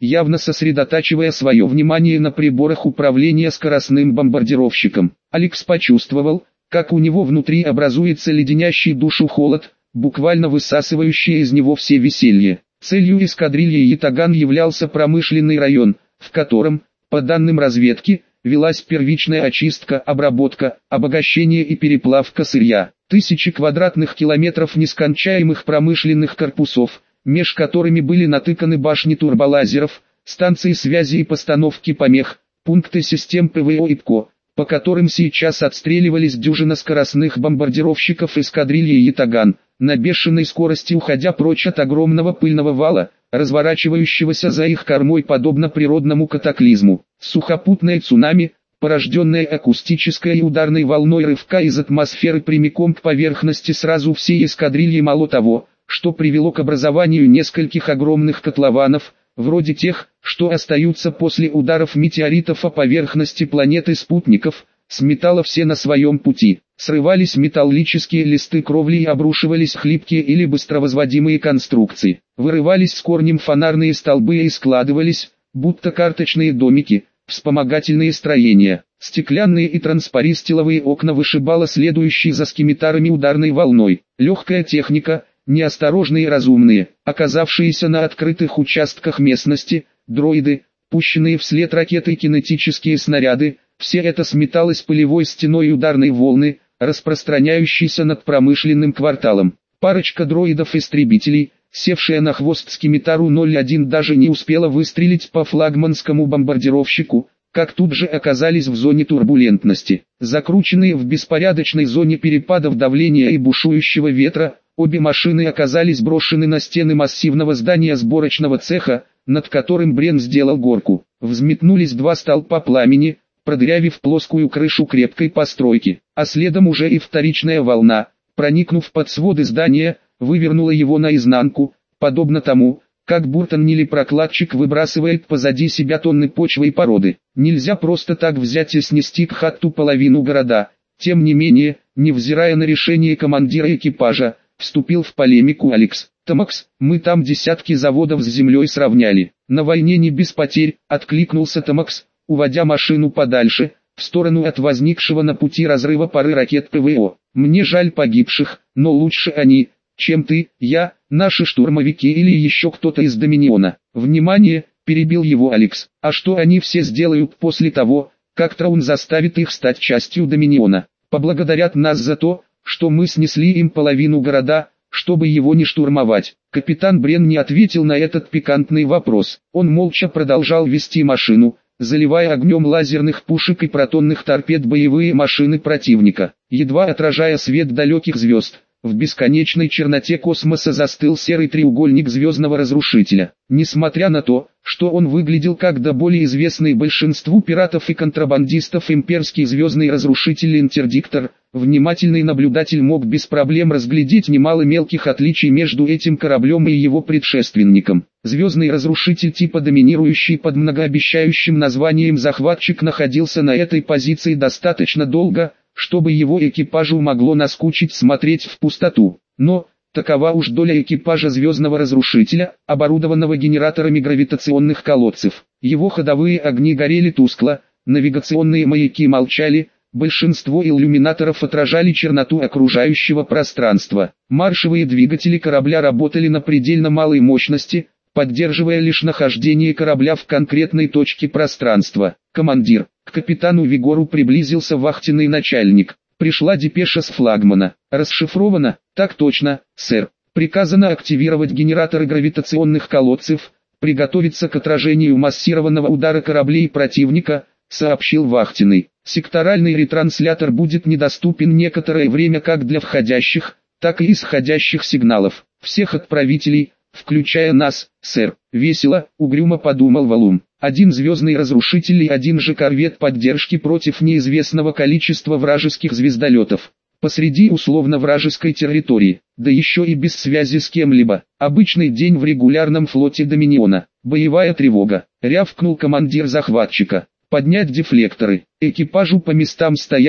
явно сосредотачивая свое внимание на приборах управления скоростным бомбардировщиком. Алекс почувствовал, как у него внутри образуется леденящий душу холод, буквально высасывающий из него все веселье. Целью эскадрильи Ятаган являлся промышленный район, в котором, по данным разведки, велась первичная очистка, обработка, обогащение и переплавка сырья. Тысячи квадратных километров нескончаемых промышленных корпусов, меж которыми были натыканы башни турболазеров, станции связи и постановки помех, пункты систем ПВО и ПКО, по которым сейчас отстреливались дюжина скоростных бомбардировщиков эскадрильи Ятаган, на бешеной скорости уходя прочь от огромного пыльного вала, разворачивающегося за их кормой подобно природному катаклизму. Сухопутное цунами, порожденное акустической и ударной волной рывка из атмосферы прямиком к поверхности сразу всей эскадрильи, мало того, что привело к образованию нескольких огромных котлованов, вроде тех, что остаются после ударов метеоритов о поверхности планеты спутников, сметало все на своем пути. Срывались металлические листы кровли и обрушивались хлипкие или быстровозводимые конструкции. Вырывались с корнем фонарные столбы и складывались, будто карточные домики, вспомогательные строения. Стеклянные и транспаристиловые окна вышибало следующей за скимитарами ударной волной. Легкая техника, неосторожные и разумные, оказавшиеся на открытых участках местности, дроиды, пущенные вслед ракеты и кинетические снаряды, все это сметалось пылевой стеной ударной волны, распространяющейся над промышленным кварталом. Парочка дроидов-истребителей, севшая на хвост скимитару ноль один, даже не успела выстрелить по флагманскому бомбардировщику, как тут же оказались в зоне турбулентности. Закрученные в беспорядочной зоне перепадов давления и бушующего ветра, обе машины оказались брошены на стены массивного здания сборочного цеха, над которым Брен сделал горку. Взметнулись два столпа пламени, продырявив плоскую крышу крепкой постройки, а следом уже и вторичная волна, проникнув под своды здания, вывернула его наизнанку, подобно тому, как буртон или прокладчик выбрасывает позади себя тонны почвы и породы. Нельзя просто так взять и снести к хатту половину города. Тем не менее, невзирая на решение командира экипажа, вступил в полемику Алекс. «Томакс, мы там десятки заводов с землей сравняли. На войне не без потерь», — откликнулся Томакс, уводя машину подальше, в сторону от возникшего на пути разрыва пары ракет ПВО. «Мне жаль погибших, но лучше они, чем ты, я, наши штурмовики или еще кто-то из Доминиона». «Внимание!» — перебил его Алекс. «А что они все сделают после того, как Траун заставит их стать частью Доминиона? Поблагодарят нас за то, что мы снесли им половину города, чтобы его не штурмовать». Капитан Брен не ответил на этот пикантный вопрос. Он молча продолжал вести машину, заливая огнем лазерных пушек и протонных торпед боевые машины противника. Едва отражая свет далеких звезд, в бесконечной черноте космоса застыл серый треугольник звездного разрушителя. Несмотря на то, что он выглядел как до боли известный большинству пиратов и контрабандистов имперский звездный разрушитель Интердиктор, внимательный наблюдатель мог без проблем разглядеть немало мелких отличий между этим кораблем и его предшественником. Звездный разрушитель типа доминирующий под многообещающим названием «Захватчик» находился на этой позиции достаточно долго, чтобы его экипажу могло наскучить смотреть в пустоту. Но, такова уж доля экипажа звездного разрушителя, оборудованного генераторами гравитационных колодцев. Его ходовые огни горели тускло, навигационные маяки молчали, большинство иллюминаторов отражали черноту окружающего пространства. Маршевые двигатели корабля работали на предельно малой мощности, поддерживая лишь нахождение корабля в конкретной точке пространства. «Командир», к капитану Вигору приблизился вахтенный начальник. «Пришла депеша с флагмана. Расшифровано?» «Так точно, сэр. Приказано активировать генераторы гравитационных колодцев, приготовиться к отражению массированного удара кораблей противника», сообщил вахтенный. «Секторальный ретранслятор будет недоступен некоторое время как для входящих, так и исходящих сигналов. Всех отправителей, включая нас, сэр». «Весело», — угрюмо подумал Валум. Один звездный разрушитель и один же корвет поддержки против неизвестного количества вражеских звездолетов. Посреди условно-вражеской территории, да еще и без связи с кем-либо. Обычный день в регулярном флоте Доминиона. Боевая тревога. Рявкнул командир захватчика. «Поднять дефлекторы. Экипажу по местам стоять»,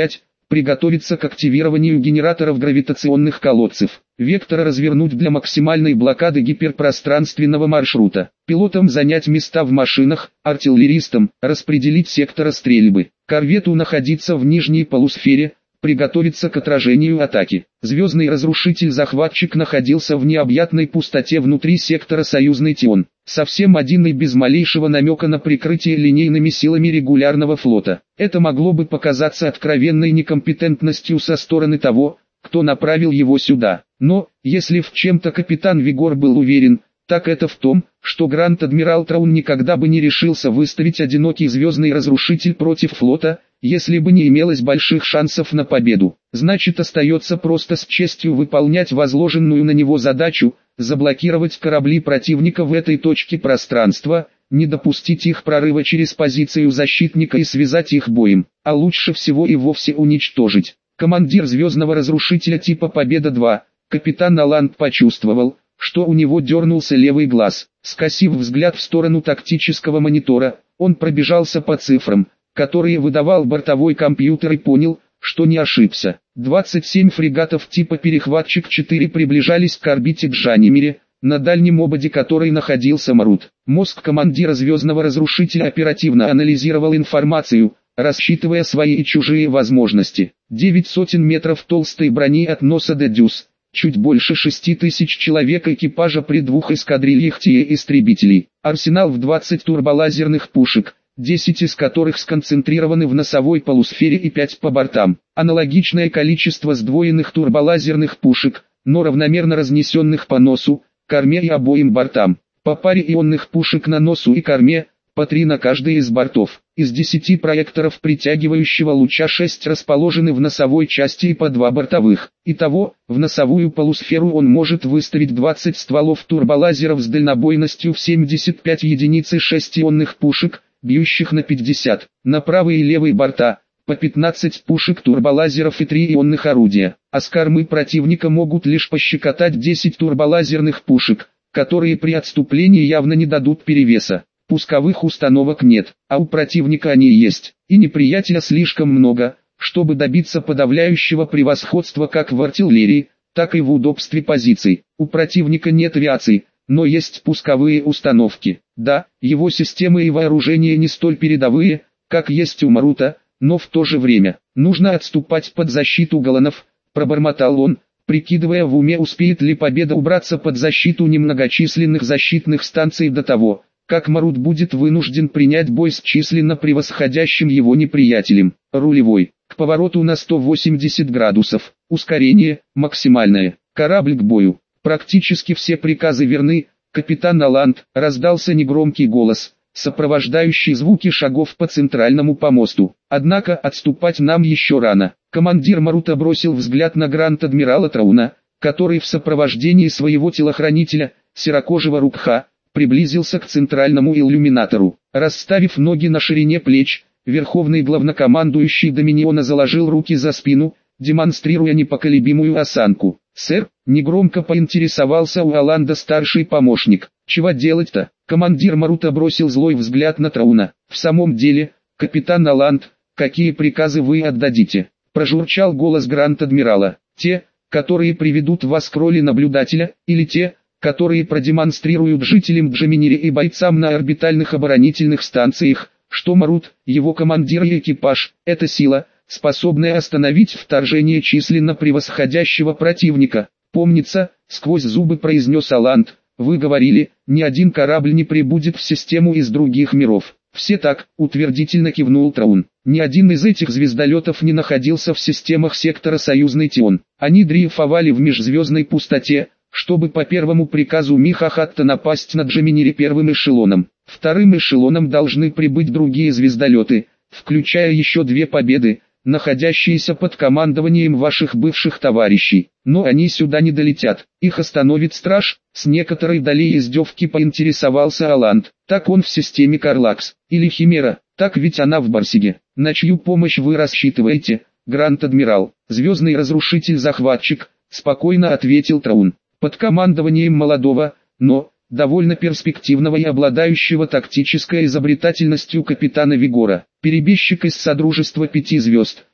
Приготовиться к активированию генераторов гравитационных колодцев. Вектора развернуть для максимальной блокады гиперпространственного маршрута. Пилотам занять места в машинах, артиллеристам распределить сектора стрельбы. Корвету находиться в нижней полусфере, приготовиться к отражению атаки. Звездный разрушитель-захватчик находился в необъятной пустоте внутри сектора союзный Тион, совсем один и без малейшего намека на прикрытие линейными силами регулярного флота. Это могло бы показаться откровенной некомпетентностью со стороны того, кто направил его сюда. Но, если в чем-то капитан Вигор был уверен, так это в том, что Гранд-адмирал Траун никогда бы не решился выставить одинокий звездный разрушитель против флота, если бы не имелось больших шансов на победу. Значит, остается просто с честью выполнять возложенную на него задачу, заблокировать корабли противника в этой точке пространства, не допустить их прорыва через позицию защитника и связать их боем, а лучше всего и вовсе уничтожить. Командир звездного разрушителя типа Победа-два, капитан Аланд почувствовал, что у него дернулся левый глаз. Скосив взгляд в сторону тактического монитора, он пробежался по цифрам, которые выдавал бортовой компьютер, и понял, что не ошибся. двадцать семь фрегатов типа Перехватчик-четыре приближались к орбите Джанимире, на дальнем ободе которой находился Марут. Мозг командира звездного разрушителя оперативно анализировал информацию, рассчитывая свои и чужие возможности. Девять сотен метров толстой брони от носа до дюз, чуть больше шести тысяч человек экипажа при двух эскадрильях Тиэ-истребителей, арсенал в двадцать турболазерных пушек, десять из которых сконцентрированы в носовой полусфере и пять по бортам. Аналогичное количество сдвоенных турболазерных пушек, но равномерно разнесенных по носу, корме и обоим бортам. По паре ионных пушек на носу и корме, по три на каждый из бортов. Из десяти проекторов притягивающего луча шесть расположены в носовой части и по два бортовых. Итого, в носовую полусферу он может выставить двадцать стволов турболазеров с дальнобойностью в семьдесят пять единиц и шесть ионных пушек, бьющих на пятьдесят. На правый и левый борта, по пятнадцать пушек турболазеров и три ионных орудия. А с кормы противника могут лишь пощекотать десять турболазерных пушек, которые при отступлении явно не дадут перевеса. Пусковых установок нет, а у противника они есть, и неприятеля слишком много, чтобы добиться подавляющего превосходства как в артиллерии, так и в удобстве позиций. У противника нет авиации, но есть пусковые установки. Да, его системы и вооружение не столь передовые, как есть у Марута, но в то же время нужно отступать под защиту Голланов, пробормотал он, прикидывая в уме, успеет ли Победа убраться под защиту немногочисленных защитных станций до того, как Марут будет вынужден принять бой с численно превосходящим его неприятелем. Рулевой, к повороту на сто восемьдесят градусов, ускорение, максимальное, корабль к бою. Практически все приказы верны, капитан Аланд, раздался негромкий голос, сопровождающий звуки шагов по центральному помосту. Однако отступать нам еще рано. Командир Марута бросил взгляд на Гранд-адмирала Трауна, который в сопровождении своего телохранителя, серокожего Рукха, приблизился к центральному иллюминатору. Расставив ноги на ширине плеч, верховный главнокомандующий Доминиона заложил руки за спину, демонстрируя непоколебимую осанку. «Сэр», — негромко поинтересовался у Аланда старший помощник. «Чего делать-то?» Командир Марута бросил злой взгляд на Трауна. «В самом деле, капитан Аланд, какие приказы вы отдадите?» Прожурчал голос Гранд-адмирала. «Те, которые приведут вас к роли наблюдателя, или те, которые продемонстрируют жителям Джаминири и бойцам на орбитальных оборонительных станциях, что Марут, его командир и экипаж, это сила, способная остановить вторжение численно превосходящего противника. Помнится, сквозь зубы произнес Аланд, вы говорили, ни один корабль не прибудет в систему из других миров. Все так, утвердительно кивнул Траун. Ни один из этих звездолетов не находился в системах сектора союзный Тион. Они дрейфовали в межзвездной пустоте, чтобы по первому приказу Михахатта напасть на Джаминири первым эшелоном. Вторым эшелоном должны прибыть другие звездолеты, включая еще две Победы, находящиеся под командованием ваших бывших товарищей. Но они сюда не долетят, их остановит страж. С некоторой долей издевки поинтересовался Аланд. Так он в системе Карлакс, или Химера, так ведь она в Барсиге. На чью помощь вы рассчитываете, Гранд-адмирал? Звездный разрушитель-захватчик, спокойно ответил Траун. Под командованием молодого, но довольно перспективного и обладающего тактической изобретательностью капитана Вигора. Перебежчик из Содружества Пяти Звезд,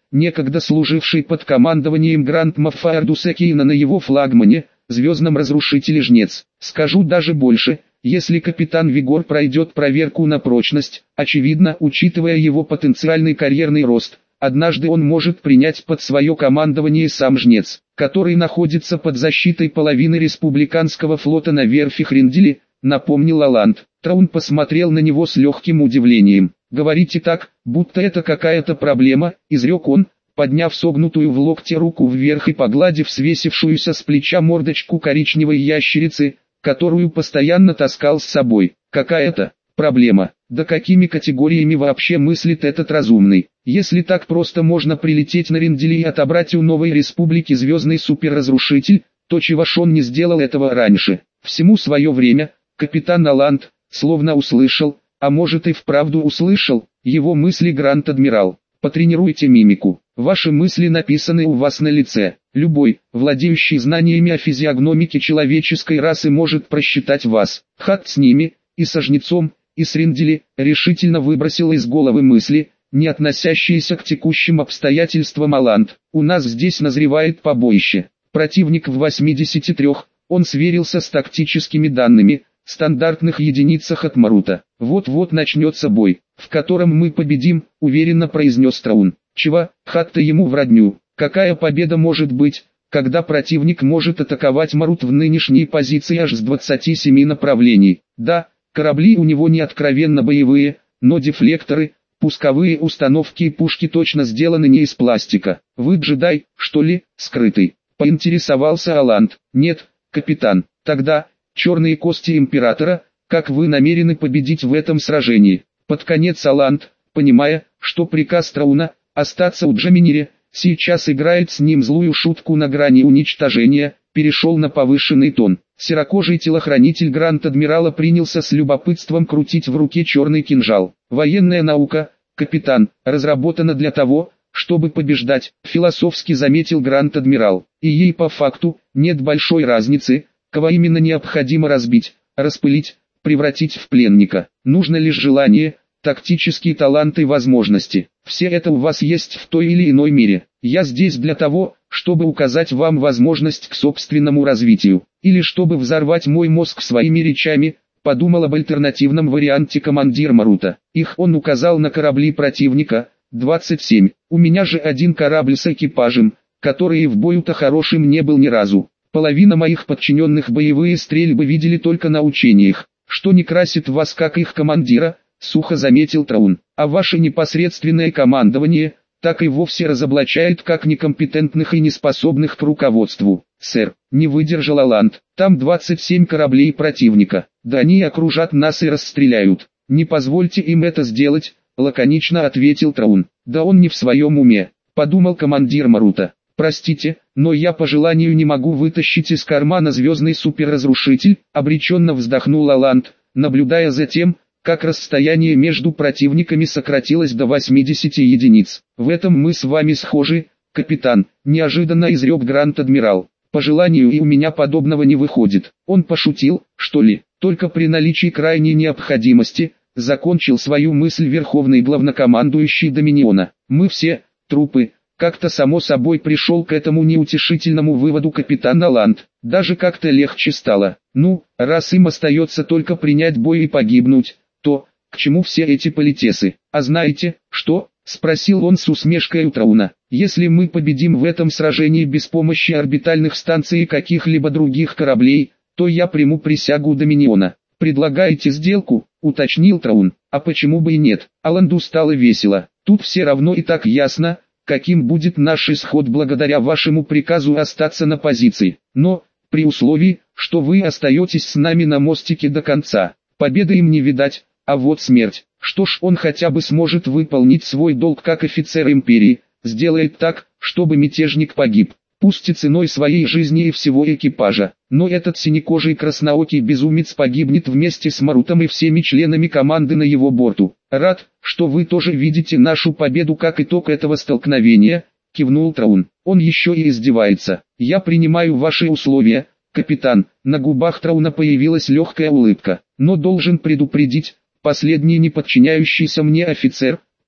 некогда служивший под командованием Гранд-Маффа Ардуса Кейна на его флагмане, звездном разрушителе Жнец. Скажу даже больше, если капитан Вигор пройдет проверку на прочность, очевидно, учитывая его потенциальный карьерный рост, однажды он может принять под свое командование сам Жнец, который находится под защитой половины республиканского флота на верфи Хренделе, напомнил Аланд. Траун посмотрел на него с легким удивлением. «Говорите так, будто это какая-то проблема», — изрек он, подняв согнутую в локте руку вверх и погладив свесившуюся с плеча мордочку коричневой ящерицы, которую постоянно таскал с собой. «Какая-то проблема. Да какими категориями вообще мыслит этот разумный? Если так просто можно прилететь на Ренделе и отобрать у новой республики звездный суперразрушитель, то чего ж он не сделал этого раньше?» Всему свое время, капитан Аланд, словно услышал, а может и вправду услышал, его мысли Гранд-Адмирал. «Потренируйте мимику. Ваши мысли написаны у вас на лице. Любой, владеющий знаниями о физиогномике человеческой расы, может просчитать вас. Хат с ними, и со Жнецом, и с Ренделе», решительно выбросил из головы мысли, не относящиеся к текущим обстоятельствам Аланд. «У нас здесь назревает побоище. Противник в восьмидесяти трёх, он сверился с тактическими данными, стандартных единицах от Марута. Вот-вот начнется бой, в котором мы победим», уверенно произнес Траун. «Чего, Хат-то ему в родню? Какая победа может быть, когда противник может атаковать Марут в нынешней позиции аж с двадцати семи направлений? Да, корабли у него не откровенно боевые, но дефлекторы, пусковые установки и пушки точно сделаны не из пластика. Вы джедай, что ли, скрытый?» поинтересовался Аланд. «Нет, капитан. Тогда, черные кости Императора, как вы намерены победить в этом сражении?» Под конец Аланд, понимая, что приказ Трауна остаться у Джаминире сейчас играет с ним злую шутку на грани уничтожения, перешел на повышенный тон. Серокожий телохранитель Гранд-Адмирала принялся с любопытством крутить в руке черный кинжал. «Военная наука, капитан, разработана для того, чтобы побеждать», философски заметил Гранд-Адмирал. «И ей по факту нет большой разницы, кого именно необходимо разбить, распылить, превратить в пленника. Нужно лишь желание, тактические таланты и возможности. Все это у вас есть в той или иной мере. Я здесь для того, чтобы указать вам возможность к собственному развитию, или чтобы взорвать мой мозг своими речами», подумал об альтернативном варианте командир Марута. Их он указал на корабли противника, двадцать семь. «У меня же один корабль с экипажем, который и в бою-то хорошим не был ни разу. Половина моих подчиненных боевые стрельбы видели только на учениях, что не красит вас как их командира», сухо заметил Траун. «А ваше непосредственное командование, так и вовсе разоблачает как некомпетентных и неспособных к руководству». «Сэр», не выдержал Аланд, «там двадцать семь кораблей противника. Да они окружат нас и расстреляют. Не позвольте им это сделать», лаконично ответил Траун. «Да он не в своем уме», подумал командир Марута. «Простите, но я по желанию не могу вытащить из кармана звездный суперразрушитель», обреченно вздохнул Аланд, наблюдая за тем, как расстояние между противниками сократилось до восьмидесяти единиц. «В этом мы с вами схожи, капитан», неожиданно изрек Гранд-Адмирал. «По желанию и у меня подобного не выходит». Он пошутил, что ли, только при наличии крайней необходимости, закончил свою мысль верховный главнокомандующий Доминиона. «Мы все, трупы», как-то само собой пришел к этому неутешительному выводу капитан Аланд. Даже как-то легче стало. «Ну, раз им остается только принять бой и погибнуть, то, к чему все эти политесы? А знаете, что?» спросил он с усмешкой у Трауна. «Если мы победим в этом сражении без помощи орбитальных станций и каких-либо других кораблей, то я приму присягу Доминиона». «Предлагаете сделку?» уточнил Траун. «А почему бы и нет?» Аланду стало весело. «Тут все равно и так ясно, каким будет наш исход благодаря вашему приказу остаться на позиции. Но, при условии, что вы остаетесь с нами на мостике до конца. Победы им не видать, а вот смерть. Что ж, он хотя бы сможет выполнить свой долг как офицер империи, сделает так, чтобы мятежник погиб, пусть и ценой своей жизни и всего экипажа. Но этот синекожий красноокий безумец погибнет вместе с Марутом и всеми членами команды на его борту. Рад, что вы тоже видите нашу победу как итог этого столкновения», кивнул Траун. «Он еще и издевается. Я принимаю ваши условия, капитан». На губах Трауна появилась легкая улыбка. «Но должен предупредить, последний неподчиняющийся мне офицер,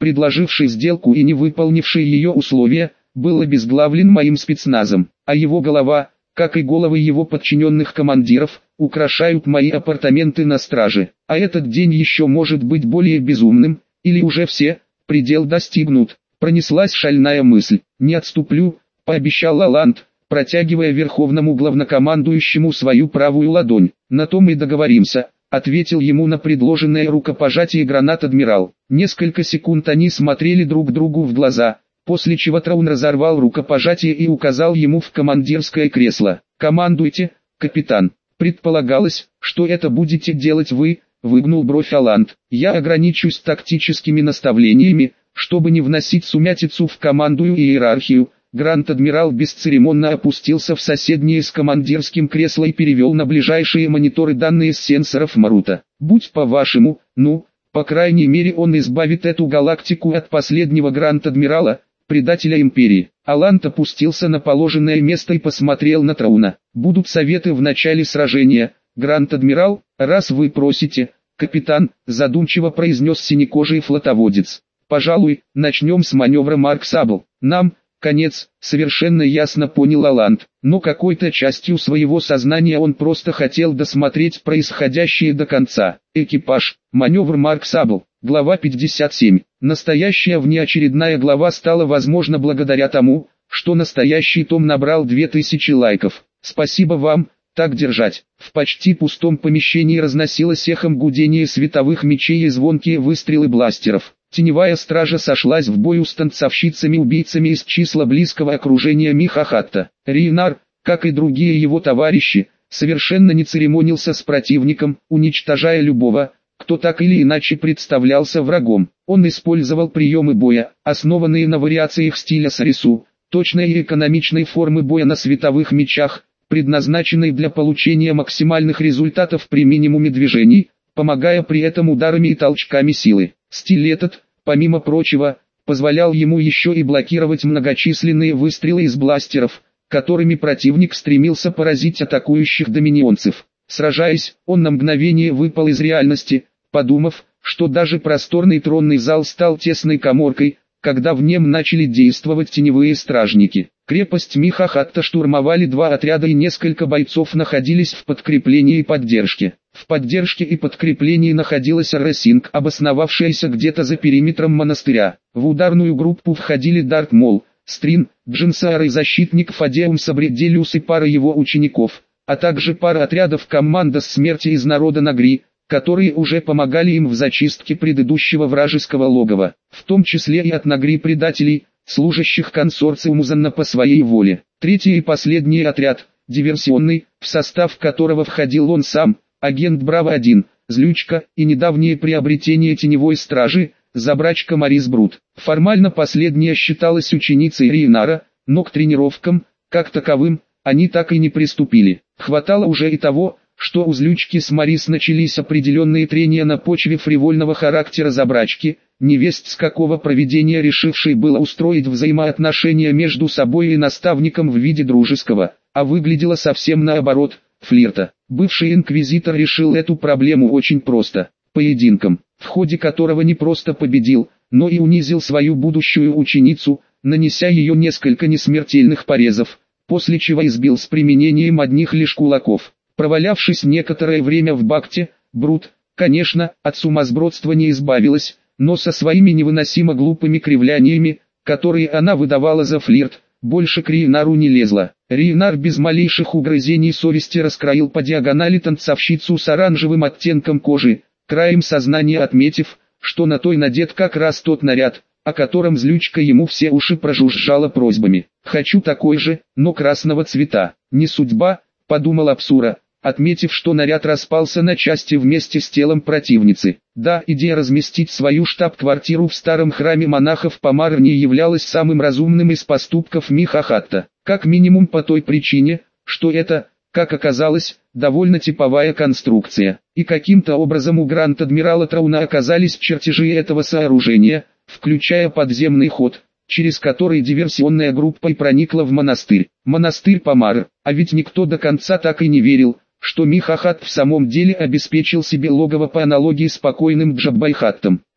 предложивший сделку и не выполнивший ее условия, был обезглавлен моим спецназом, а его голова, как и головы его подчиненных командиров, украшают мои апартаменты на страже. А этот день еще может быть более безумным, или уже все, предел достигнут. Пронеслась шальная мысль. «Не отступлю», — пообещал Лаланд, протягивая верховному главнокомандующему свою правую ладонь. «На том и договоримся», — ответил ему на предложенное рукопожатие гранат-адмирал. Несколько секунд они смотрели друг другу в глаза, после чего Траун разорвал рукопожатие и указал ему в командирское кресло. «Командуйте, капитан». «Предполагалось, что это будете делать вы», — выгнул бровь Аланд. «Я ограничусь тактическими наставлениями, чтобы не вносить сумятицу в командную иерархию». Гранд-адмирал бесцеремонно опустился в соседнее с командирским кресло и перевел на ближайшие мониторы данные с сенсоров Марута. «Будь по-вашему, ну, по крайней мере он избавит эту галактику от последнего Гранд-адмирала, предателя империи». Аланд опустился на положенное место и посмотрел на Трауна. «Будут советы в начале сражения, Гранд-адмирал, раз вы просите, капитан», задумчиво произнес синекожий флотоводец. «Пожалуй, начнем с маневра Марк Сабл. Нам, конец», совершенно ясно понял Аланд, но какой-то частью своего сознания он просто хотел досмотреть происходящее до конца. Экипаж, маневр Марк Сабл, глава пятьдесят семь. Настоящая внеочередная глава стала возможна благодаря тому, что настоящий том набрал две тысячи лайков. Спасибо вам, так держать. В почти пустом помещении разносилось эхом гудение световых мечей и звонкие выстрелы бластеров. Теневая стража сошлась в бою с танцовщицами-убийцами из числа близкого окружения Михахатта. Рейнар, как и другие его товарищи, совершенно не церемонился с противником, уничтожая любого, кто так или иначе представлялся врагом. Он использовал приемы боя, основанные на вариациях стиля Сарису, точной и экономичной формы боя на световых мечах, предназначенной для получения максимальных результатов при минимуме движений, помогая при этом ударами и толчками силы. Стиль этот, помимо прочего, позволял ему еще и блокировать многочисленные выстрелы из бластеров, которыми противник стремился поразить атакующих доминионцев. Сражаясь, он на мгновение выпал из реальности, подумав, что даже просторный тронный зал стал тесной каморкой, когда в нем начали действовать теневые стражники. Крепость Михахатта штурмовали два отряда и несколько бойцов находились в подкреплении и поддержке. В поддержке и подкреплении находилась Ресинг, обосновавшаяся где-то за периметром монастыря. В ударную группу входили Дарт Мол, Стрин, Джинсаар и защитник Фадеум Сабределиус и пара его учеников, а также пара отрядов команда смерти из народа Нагри, которые уже помогали им в зачистке предыдущего вражеского логова, в том числе и от Нагри предателей, служащих консорциуму Занна по своей воле. Третий и последний отряд, диверсионный, в состав которого входил он сам, агент Браво-один, Злючка и недавнее приобретение теневой стражи, Забрачка Марис Брут. Формально последняя считалась ученицей Рейнара, но к тренировкам, как таковым, они так и не приступили. Хватало уже и того, что у Злючки с Марис начались определенные трения на почве фривольного характера Забрачки, невесть с какого провидения решившей было устроить взаимоотношения между собой и наставником в виде дружеского, а выглядело совсем наоборот, флирта. Бывший инквизитор решил эту проблему очень просто, поединком, в ходе которого не просто победил, но и унизил свою будущую ученицу, нанеся ее несколько несмертельных порезов, после чего избил с применением одних лишь кулаков. Провалявшись некоторое время в Бакте, Брут, конечно, от сумасбродства не избавилась, но со своими невыносимо глупыми кривляниями, которые она выдавала за флирт, больше к Рейнару не лезла. Рейнар без малейших угрызений совести раскроил по диагонали танцовщицу с оранжевым оттенком кожи, краем сознания отметив, что на той надет как раз тот наряд, о котором Злючка ему все уши прожужжала просьбами. «Хочу такой же, но красного цвета». «Не судьба», — подумал Апсура, отметив, что наряд распался на части вместе с телом противницы. Да, идея разместить свою штаб-квартиру в старом храме монахов Помарни являлась самым разумным из поступков Михахатта, как минимум по той причине, что это, как оказалось, довольно типовая конструкция, и каким-то образом у Гранд-адмирала Трауна оказались чертежи этого сооружения, включая подземный ход, через который диверсионная группа и проникла в монастырь. Монастырь Помар, а ведь никто до конца так и не верил, что Михахат в самом деле обеспечил себе логово по аналогии с покойным Джаббайхаттом.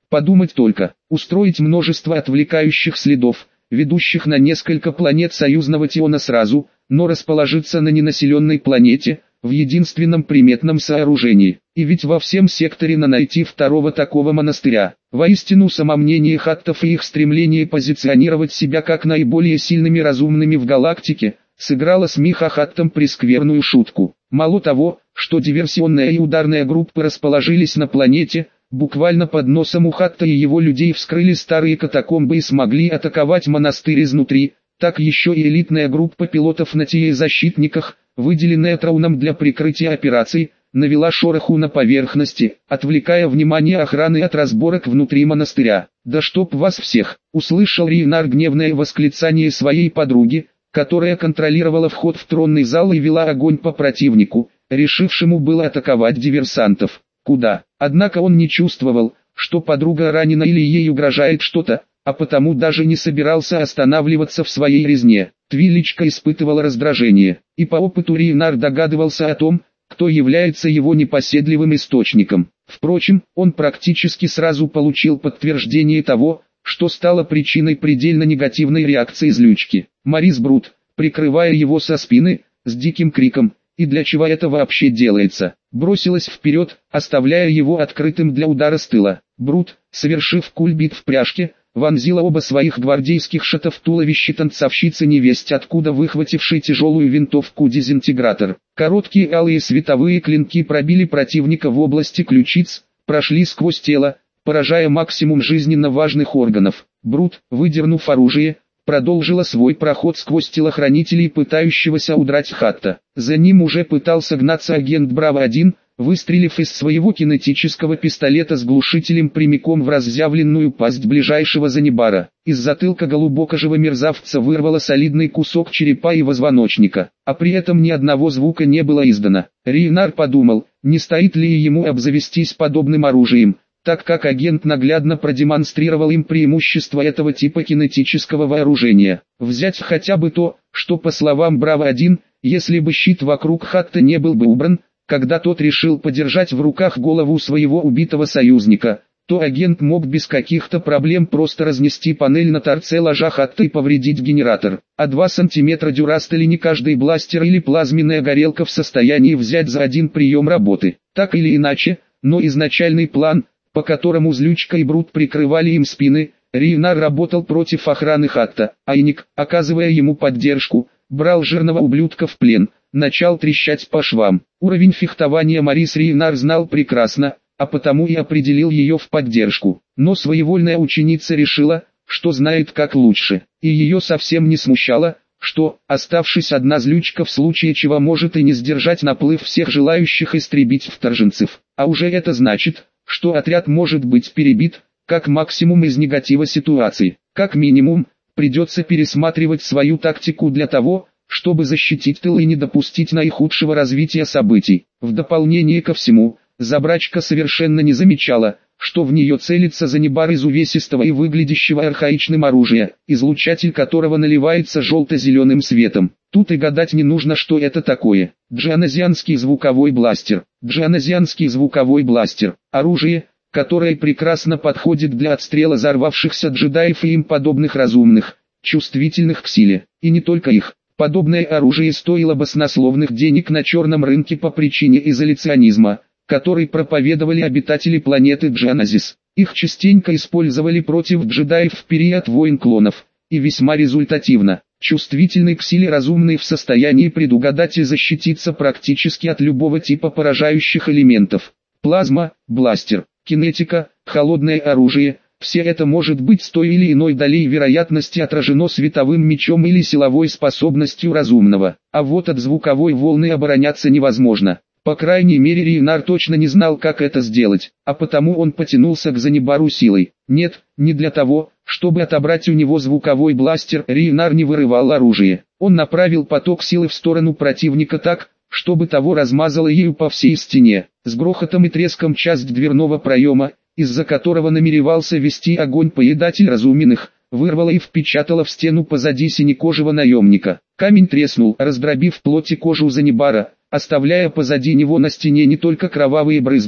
Подумать только, устроить множество отвлекающих следов, ведущих на несколько планет союзного Тиона сразу, но расположиться на ненаселенной планете, в единственном приметном сооружении, и ведь во всем секторе на найти второго такого монастыря. Воистину самомнение хаттов и их стремление позиционировать себя как наиболее сильными разумными в галактике, сыграло с Миха Хаттом прескверную шутку. Мало того, что диверсионная и ударная группы расположились на планете, буквально под носом у Хатта и его людей вскрыли старые катакомбы и смогли атаковать монастырь изнутри, так еще и элитная группа пилотов на Тие-защитниках, выделенная Трауном для прикрытия операций, навела шороху на поверхности, отвлекая внимание охраны от разборок внутри монастыря. «Да чтоб вас всех!» — услышал Рейнар гневное восклицание своей подруги, которая контролировала вход в тронный зал и вела огонь по противнику, решившему было атаковать диверсантов. Куда? Однако он не чувствовал, что подруга ранена или ей угрожает что-то, а потому даже не собирался останавливаться в своей резне. Твиличка испытывала раздражение, и по опыту Рейнар догадывался о том, кто является его непоседливым источником. Впрочем, он практически сразу получил подтверждение того, что стало причиной предельно негативной реакции злючки. Марис Брут, прикрывая его со спины, с диким криком «И для чего это вообще делается?», бросилась вперед, оставляя его открытым для удара с тыла. Брут, совершив кульбит в пряжке, вонзила оба своих гвардейских шата в туловище танцовщицы невесть откуда выхватившей тяжелую винтовку-дезинтегратор. Короткие алые световые клинки пробили противника в области ключиц, прошли сквозь тело, поражая максимум жизненно важных органов. Брут, выдернув оружие, продолжила свой проход сквозь телохранителей пытающегося удрать Хатта. За ним уже пытался гнаться агент Браво один, выстрелив из своего кинетического пистолета с глушителем прямиком в разъявленную пасть ближайшего Занибара. Из затылка глубокожего мерзавца вырвало солидный кусок черепа и позвоночника, а при этом ни одного звука не было издано. Рейнар подумал, не стоит ли ему обзавестись подобным оружием, так как агент наглядно продемонстрировал им преимущество этого типа кинетического вооружения. Взять хотя бы то, что по словам Браво один, если бы щит вокруг Хатта не был бы убран, когда тот решил подержать в руках голову своего убитого союзника, то агент мог без каких-то проблем просто разнести панель на торце ложа Хатта и повредить генератор. А два сантиметра дюрастели не каждый бластер или плазменная горелка в состоянии взять за один прием работы. Так или иначе, но изначальный план, по которому Злючка и Брут прикрывали им спины, Рейнар работал против охраны Хатта, а Иник, оказывая ему поддержку, брал жирного ублюдка в плен, начал трещать по швам. Уровень фехтования Марис Рейнар знал прекрасно, а потому и определил ее в поддержку. Но своевольная ученица решила, что знает как лучше, и ее совсем не смущало, что, оставшись одна Злючка в случае чего может и не сдержать наплыв всех желающих истребить вторженцев. А уже это значит, что отряд может быть перебит, как максимум из негатива ситуации. Как минимум, придется пересматривать свою тактику для того, чтобы защитить тыл и не допустить наихудшего развития событий. В дополнение ко всему, Забрачка совершенно не замечала, что в нее целится Занибар из увесистого и выглядящего архаичным оружия, излучатель которого наливается желто-зеленым светом. Тут и гадать не нужно, что это такое. Джианазианский звуковой бластер. Джианазианский звуковой бластер. Оружие, которое прекрасно подходит для отстрела взорвавшихся джедаев и им подобных разумных, чувствительных к силе. И не только их. Подобное оружие стоило баснословных денег на черном рынке по причине изоляционизма, который проповедовали обитатели планеты Джианазис. Их частенько использовали против джедаев в период войн клонов, и весьма результативно. Чувствительный к силе разумный в состоянии предугадать и защититься практически от любого типа поражающих элементов. Плазма, бластер, кинетика, холодное оружие – все это может быть с той или иной долей вероятности отражено световым мечом или силовой способностью разумного. А вот от звуковой волны обороняться невозможно. По крайней мере Рейнар точно не знал, как это сделать, а потому он потянулся к Занибару силой. Нет, не для того, чтобы отобрать у него звуковой бластер, Рейнар не вырывал оружие. Он направил поток силы в сторону противника так, чтобы того размазало ею по всей стене. С грохотом и треском часть дверного проема, из-за которого намеревался вести огонь поедатель разуменных, вырвала и впечатала в стену позади синекожего наемника. Камень треснул, раздробив плоть и кожу Занибара, оставляя позади него на стене не только кровавые брызги,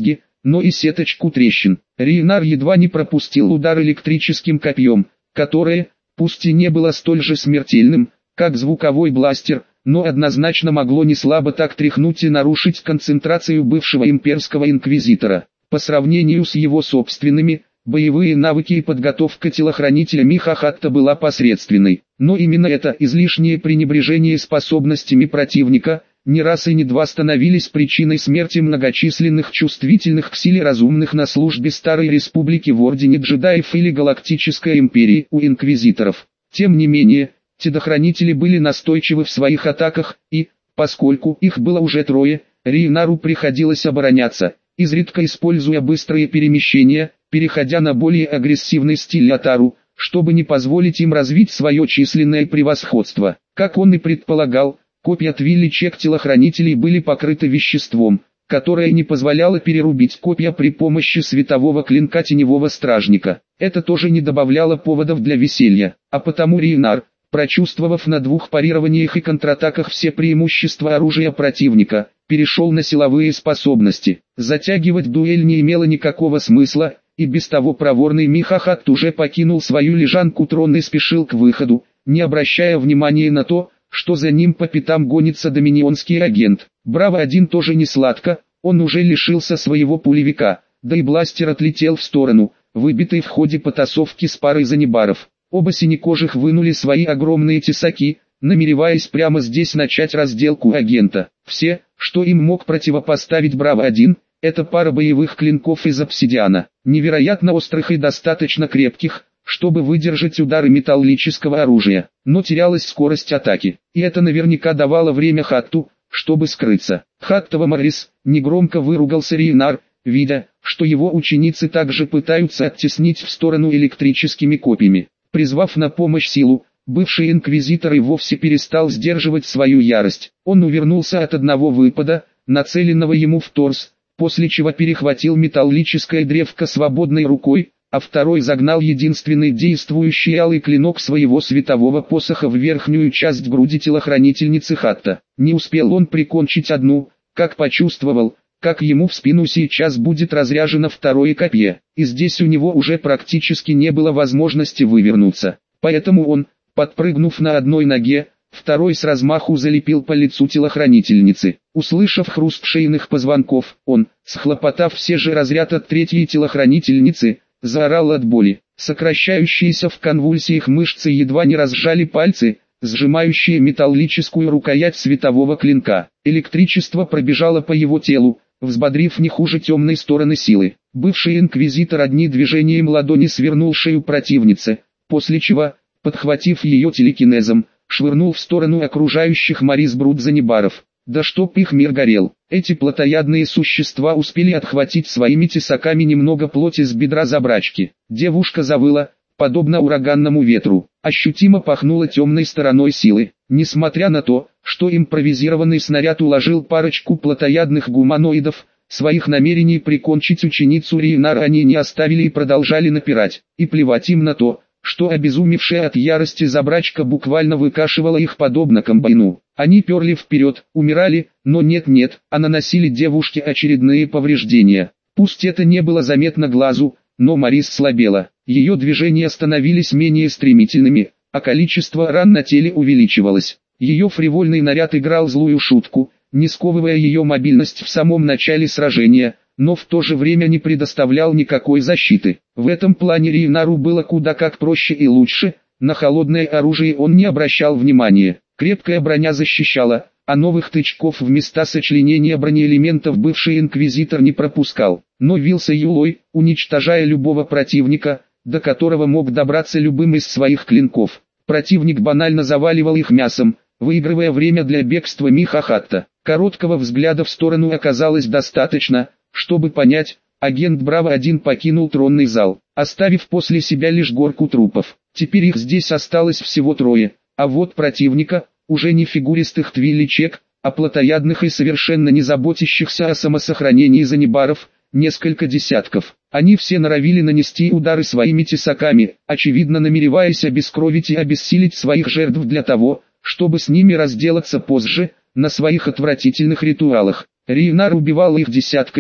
но и сеточку трещин. Рейнар едва не пропустил удар электрическим копьем, которое, пусть и не было столь же смертельным, как звуковой бластер, но однозначно могло не слабо так тряхнуть и нарушить концентрацию бывшего имперского инквизитора. По сравнению с его собственными, боевые навыки и подготовка телохранителя Миха Хатта была посредственной. Но именно это излишнее пренебрежение способностями противника, не раз и не два становились причиной смерти многочисленных чувствительных к силе разумных на службе Старой Республики в Ордене Джедаев или Галактической Империи у Инквизиторов. Тем не менее, телохранители были настойчивы в своих атаках, и, поскольку их было уже трое, Рейнару приходилось обороняться, изредка используя быстрые перемещения, переходя на более агрессивный стиль Атару, чтобы не позволить им развить свое численное превосходство. Как он и предполагал, копья твиличек телохранителей были покрыты веществом, которое не позволяло перерубить копья при помощи светового клинка теневого стражника. Это тоже не добавляло поводов для веселья, а потому Рейнар, прочувствовав на двух парированиях и контратаках все преимущества оружия противника, перешел на силовые способности. Затягивать дуэль не имело никакого смысла, и без того проворный Миха Хатт уже покинул свою лежанку трона и спешил к выходу, не обращая внимания на то, что за ним по пятам гонится доминионский агент. Браво один тоже не сладко, он уже лишился своего пулевика, да и бластер отлетел в сторону, выбитый в ходе потасовки с парой занебаров. Оба синекожих вынули свои огромные тесаки, намереваясь прямо здесь начать разделку агента. Все, что им мог противопоставить Браво один, это пара боевых клинков из обсидиана, невероятно острых и достаточно крепких, чтобы выдержать удары металлического оружия, но терялась скорость атаки, и это наверняка давало время Хатту, чтобы скрыться. «Хаттова Моррис», негромко выругался Рейнар, видя, что его ученицы также пытаются оттеснить в сторону электрическими копьями. Призвав на помощь силу, бывший инквизитор и вовсе перестал сдерживать свою ярость. Он увернулся от одного выпада, нацеленного ему в торс, после чего перехватил металлическое древко свободной рукой, а второй загнал единственный действующий алый клинок своего светового посоха в верхнюю часть груди телохранительницы Хатта. Не успел он прикончить одну, как почувствовал, как ему в спину сейчас будет разряжено второе копье, и здесь у него уже практически не было возможности вывернуться. Поэтому он, подпрыгнув на одной ноге, второй с размаху залепил по лицу телохранительницы. Услышав хруст шейных позвонков, он, схлопотав все же разряд от третьей телохранительницы, заорал от боли. Сокращающиеся в конвульсиях мышцы едва не разжали пальцы, сжимающие металлическую рукоять светового клинка. Электричество пробежало по его телу, взбодрив не хуже темной стороны силы. Бывший инквизитор одним движением ладони свернул шею противницы, после чего, подхватив ее телекинезом, швырнул в сторону окружающих Моррис Брут занебаров. Да чтоб их мир горел. Эти плотоядные существа успели отхватить своими тесаками немного плоти с бедра забрачки. Девушка завыла, подобно ураганному ветру, ощутимо пахнула темной стороной силы. Несмотря на то, что импровизированный снаряд уложил парочку плотоядных гуманоидов, своих намерений прикончить ученицу Рейнара они не оставили и продолжали напирать. И плевать им на то, что обезумевшая от ярости забрачка буквально выкашивала их подобно комбайну. Они перли вперед, умирали, но нет-нет, а наносили девушке очередные повреждения. Пусть это не было заметно глазу, но Моррис слабела. Ее движения становились менее стремительными, а количество ран на теле увеличивалось. Ее фривольный наряд играл злую шутку, не сковывая ее мобильность в самом начале сражения, но в то же время не предоставлял никакой защиты. В этом плане Рейнару было куда как проще и лучше, на холодное оружие он не обращал внимания. Крепкая броня защищала, а новых тычков в места сочленения бронеэлементов бывший инквизитор не пропускал, но вился юлой, уничтожая любого противника, до которого мог добраться любым из своих клинков. Противник банально заваливал их мясом, выигрывая время для бегства Миха Хатта. Короткого взгляда в сторону оказалось достаточно, чтобы понять, агент Браво один покинул тронный зал, оставив после себя лишь горку трупов. Теперь их здесь осталось всего трое, а вот противника, уже не фигуристых твиличек, а плотоядных и совершенно не заботящихся о самосохранении занебаров, несколько десятков. Они все норовили нанести удары своими тесаками, очевидно намереваясь обескровить и обессилить своих жертв для того, чтобы с ними разделаться позже, на своих отвратительных ритуалах. Рейнар убивал их десятками,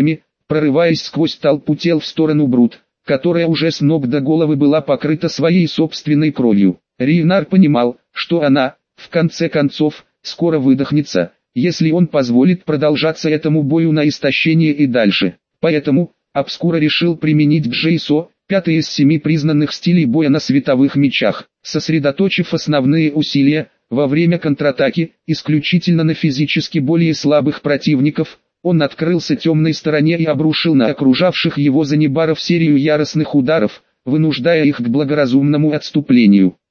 прорываясь сквозь толпу тел в сторону Брут, которая уже с ног до головы была покрыта своей собственной кровью. Рейнар понимал, что она, в конце концов, скоро выдохнется, если он позволит продолжаться этому бою на истощение и дальше. Поэтому, Обскура решил применить Джейсо, пятый из семи признанных стилей боя на световых мечах, сосредоточив основные усилия, во время контратаки, исключительно на физически более слабых противников. Он открылся темной стороне и обрушил на окружавших его занебаров серию яростных ударов, вынуждая их к благоразумному отступлению.